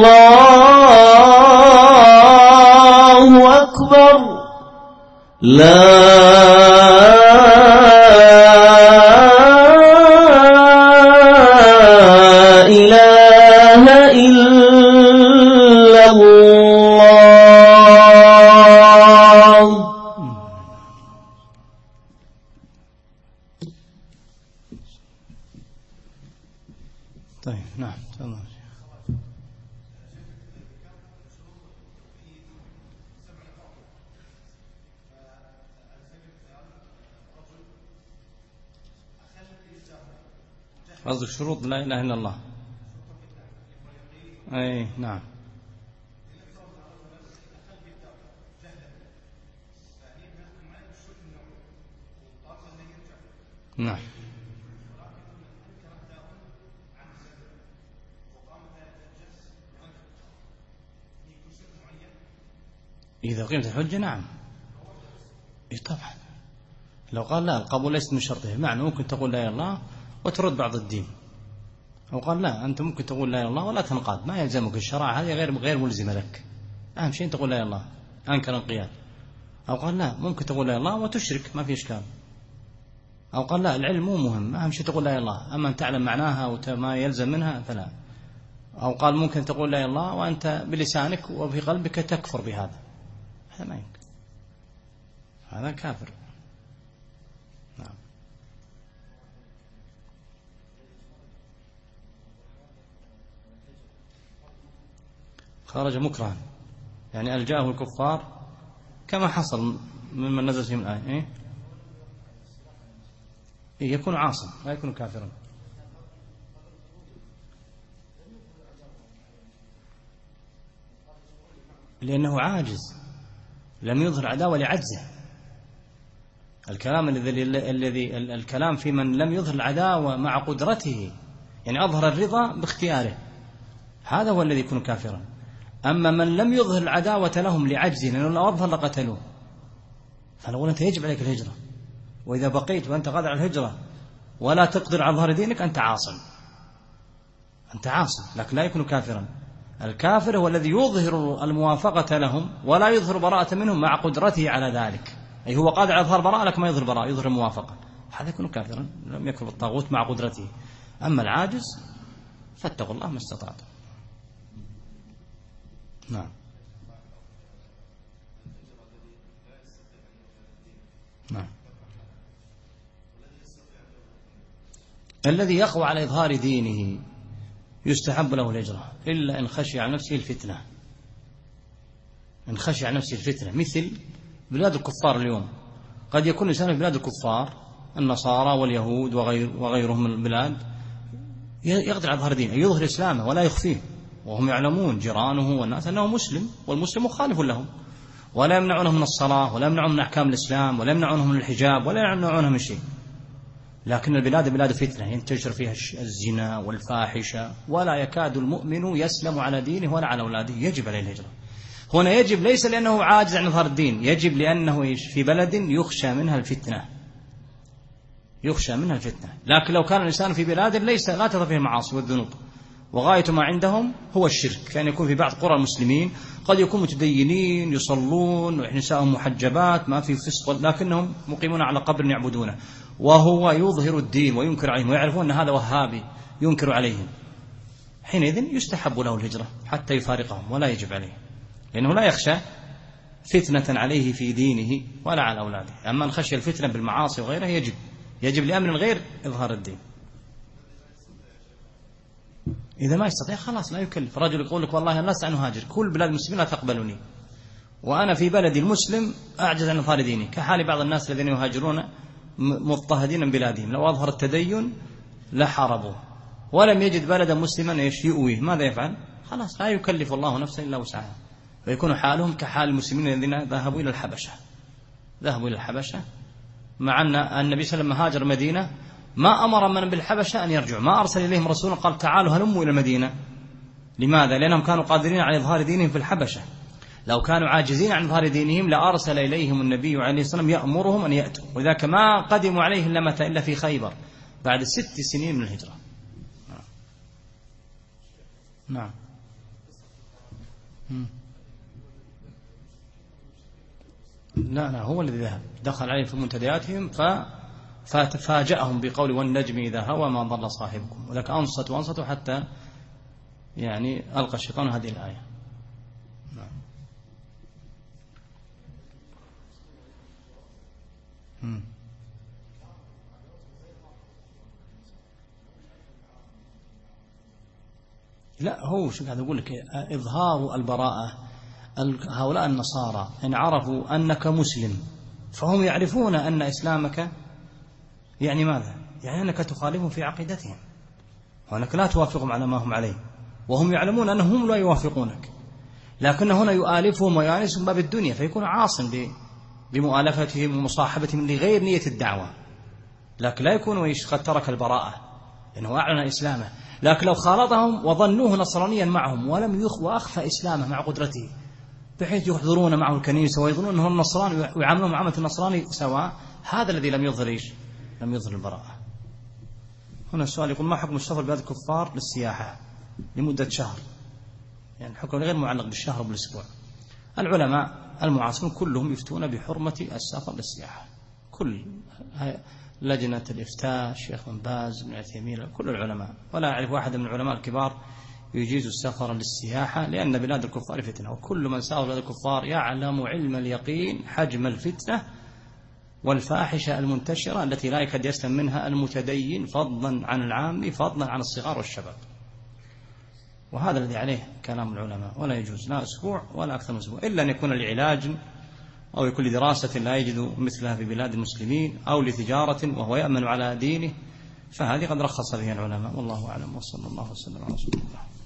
الله أكبر. لا إله إلا الله. نعم تمام. قصدك شروط لا إله إلا الله. أي نعم. نعم. إذا قيمت الحجة نعم. إيه طبعا. لو قال لا القبول ليس من شرطه، معنى ممكن تقول لا إله إلا الله وترد بعض الدين، أو قال لا أنت ممكن تقول لا إله إلا الله ولا تنقاد، ما يلزمك الشرع، هذه غير ملزمة لك، أهم شيء تقول لا إله إلا الله أنكر انقياد. أو قال لا ممكن تقول لا إله إلا الله وتشرك ما في إشكال. أو قال لا العلم مو مهم، أهم شيء تقول لا إله إلا الله، أما أن تعلم معناها وما يلزم منها فلا. أو قال ممكن تقول لا إله إلا الله وأنت بلسانك وفي قلبك تكفر بهذا، هذا ما يمكن، هذا كافر. نعم. خرج مكرها يعني ألجأه الكفار كما حصل ممن نزل فيهم الآية. إيه يكون عاصم لا يكون كافرا. لأنه عاجز لم يظهر عداوة لعجزه. الكلام في من لم يظهر العداوة مع قدرته، يعني أظهر الرضا باختياره، هذا هو الذي يكون كافرا. أما من لم يظهر العداوة لهم لعجزه، لأنه لو أظهر لقتلوه، فنقول أنت يجب عليك الهجرة، وإذا بقيت وأنت قادر على الهجرة ولا تقدر على ظهر دينك أنت عاصم، أنت عاصم، لكن لا يكون كافرا. الكافر هو الذي يظهر الموافقة لهم ولا يظهر براءة منهم مع قدرته على ذلك، أي هو قادر على إظهار براءة لكن ما يظهر براءة، يظهر الموافقة، هذا يكون كافرا، لم يكفر بالطاغوت مع قدرته. أما العاجز فاتقوا الله ما استطعتم. نعم. نعم. الذي يقوى على إظهار دينه يستحب له الهجرة، إلا إن خشي على نفسه الفتنة. إن خشي على نفسه الفتنة مثل بلاد الكفار اليوم، قد يكون الإنسان في بلاد الكفار النصارى واليهود وغيرهم من البلاد يقدر على إظهار دينه، يظهر إسلامه ولا يخفيه، وهم يعلمون جيرانه والناس أنه مسلم، والمسلم مخالف لهم، ولا يمنعونه من الصلاة ولا يمنعونه من أحكام الإسلام ولا يمنعونه من الحجاب ولا يمنعونه من شيء. لكن البلاد بلاد فتنة ينتشر فيها الزنا والفاحشة، ولا يكاد المؤمن يسلم على دينه ولا على أولاده، يجب عليه الهجرة. هنا يجب ليس لأنه عاجز عن إظهار الدين، يجب لأنه في بلد يخشى منها الفتنة، يخشى منها الفتنة. لكن لو كان الإنسان في بلاد لا تظهر فيه المعاصي والذنوب وغاية ما عندهم هو الشرك، كان يكون في بعض قرى المسلمين قد يكون متدينين يصلون ونساءهم محجبات ما في فسق، لكنهم مقيمون على قبر يعبدونه، وهو يظهر الدين وينكر عليهم ويعرفون أن هذا وهابي ينكر عليهم، حينئذ يستحب له الهجرة حتى يفارقهم، ولا يجب عليه، لأنه لا يخشى فتنة عليه في دينه ولا على أولاده. أما أن خشي الفتنة بالمعاصي وغيرها يجب لأمر غير إظهار الدين. إذا ما يستطيع خلاص لا يكلف. رجل يقول لك والله أنا لست أن أهاجر، كل بلاد المسلمين لا تقبلني، وأنا في بلدي المسلم أعجز عن إظهار ديني، كحال بعض الناس الذين يهاجرون مضطهدين من بلادهم، لو أظهر التدين لحاربوه، ولم يجد بلدا مسلما يؤويه، ماذا يفعل؟ خلاص لا يكلف الله نفسا إلا وسعها، فيكون حالهم كحال المسلمين الذين ذهبوا إلى الحبشة، مع أن النبي صلى الله عليه وسلم هاجر المدينة ما أمر من بالحبشة أن يرجعوا، ما أرسل إليهم رسولا قال تعالوا هلموا إلى المدينة. لماذا؟ لأنهم كانوا قادرين على إظهار دينهم في الحبشة، لو كانوا عاجزين عن إظهار دينهم لأرسل إليهم النبي عليه الصلاة والسلام يأمرهم أن يأتوا، وذاك ما قدموا عليه إلا في خيبر بعد 6 سنين من الهجرة. نعم. لا هو الذي ذهب دخل عليهم في منتدياتهم ففاجأهم بقول والنجم إذا هوى ما ضل صاحبكم، ولك أنصتوا حتى يعني ألقى الشيطان هذه الآية. نعم. لا، هو شو قاعد أقول لك، إظهار البراءة. هؤلاء النصارى إن عرفوا أنك مسلم فهم يعرفون أن إسلامك يعني ماذا؟ يعني أنك تخالفهم في عقيدتهم، وأنك لا توافقهم على ما هم عليه، وهم يعلمون أنهم لا يوافقونك، لكن هنا يؤالفهم ويؤانسهم باب الدنيا، فيكون عاصم بمؤالفتهم ومصاحبتهم لغير نية الدعوة، لكن لا يكون قد ترك البراءة لأنه أعلن إسلامه. لكن لو خالطهم وظنوه نصرانيا معهم وأخفى إسلامه مع قدرته، بحيث يحضرون معه الكنيسة ويظنون أنه النصراني ويعاملون معاملة النصراني سواء، هذا الذي لم يظهر لم يظهر البراءة. هنا السؤال يقول: ما حكم السفر بلاد الكفار للسياحة لمدة شهر؟ يعني حكم غير معلق بالشهر وبالأسبوع. العلماء المعاصرون كلهم يفتون بحرمة السفر للسياحة، كل لجنة الإفتاء، الشيخ بن باز، ابن عثيمين، كل العلماء، ولا أعرف واحد من العلماء الكبار يجيز السفر للسياحة، لأن بلاد الكفار فتنة، وكل من سافر بلاد الكفار يعلم علم اليقين حجم الفتنة والفاحشة المنتشرة التي لا يكاد يسلم منها المتدين، فضلا عن العام، فضلا عن الصغار والشباب. وهذا الذي عليه كلام العلماء، ولا يجوز لا أسبوع ولا أكثر من أسبوع، إلا أن يكون لعلاج أو يكون لدراسة لا يجد مثلها في بلاد المسلمين، أو لتجارة وهو يأمن على دينه، فهذه قد رخص بها العلماء، والله أعلم، وصلى الله وسلم على رسول الله.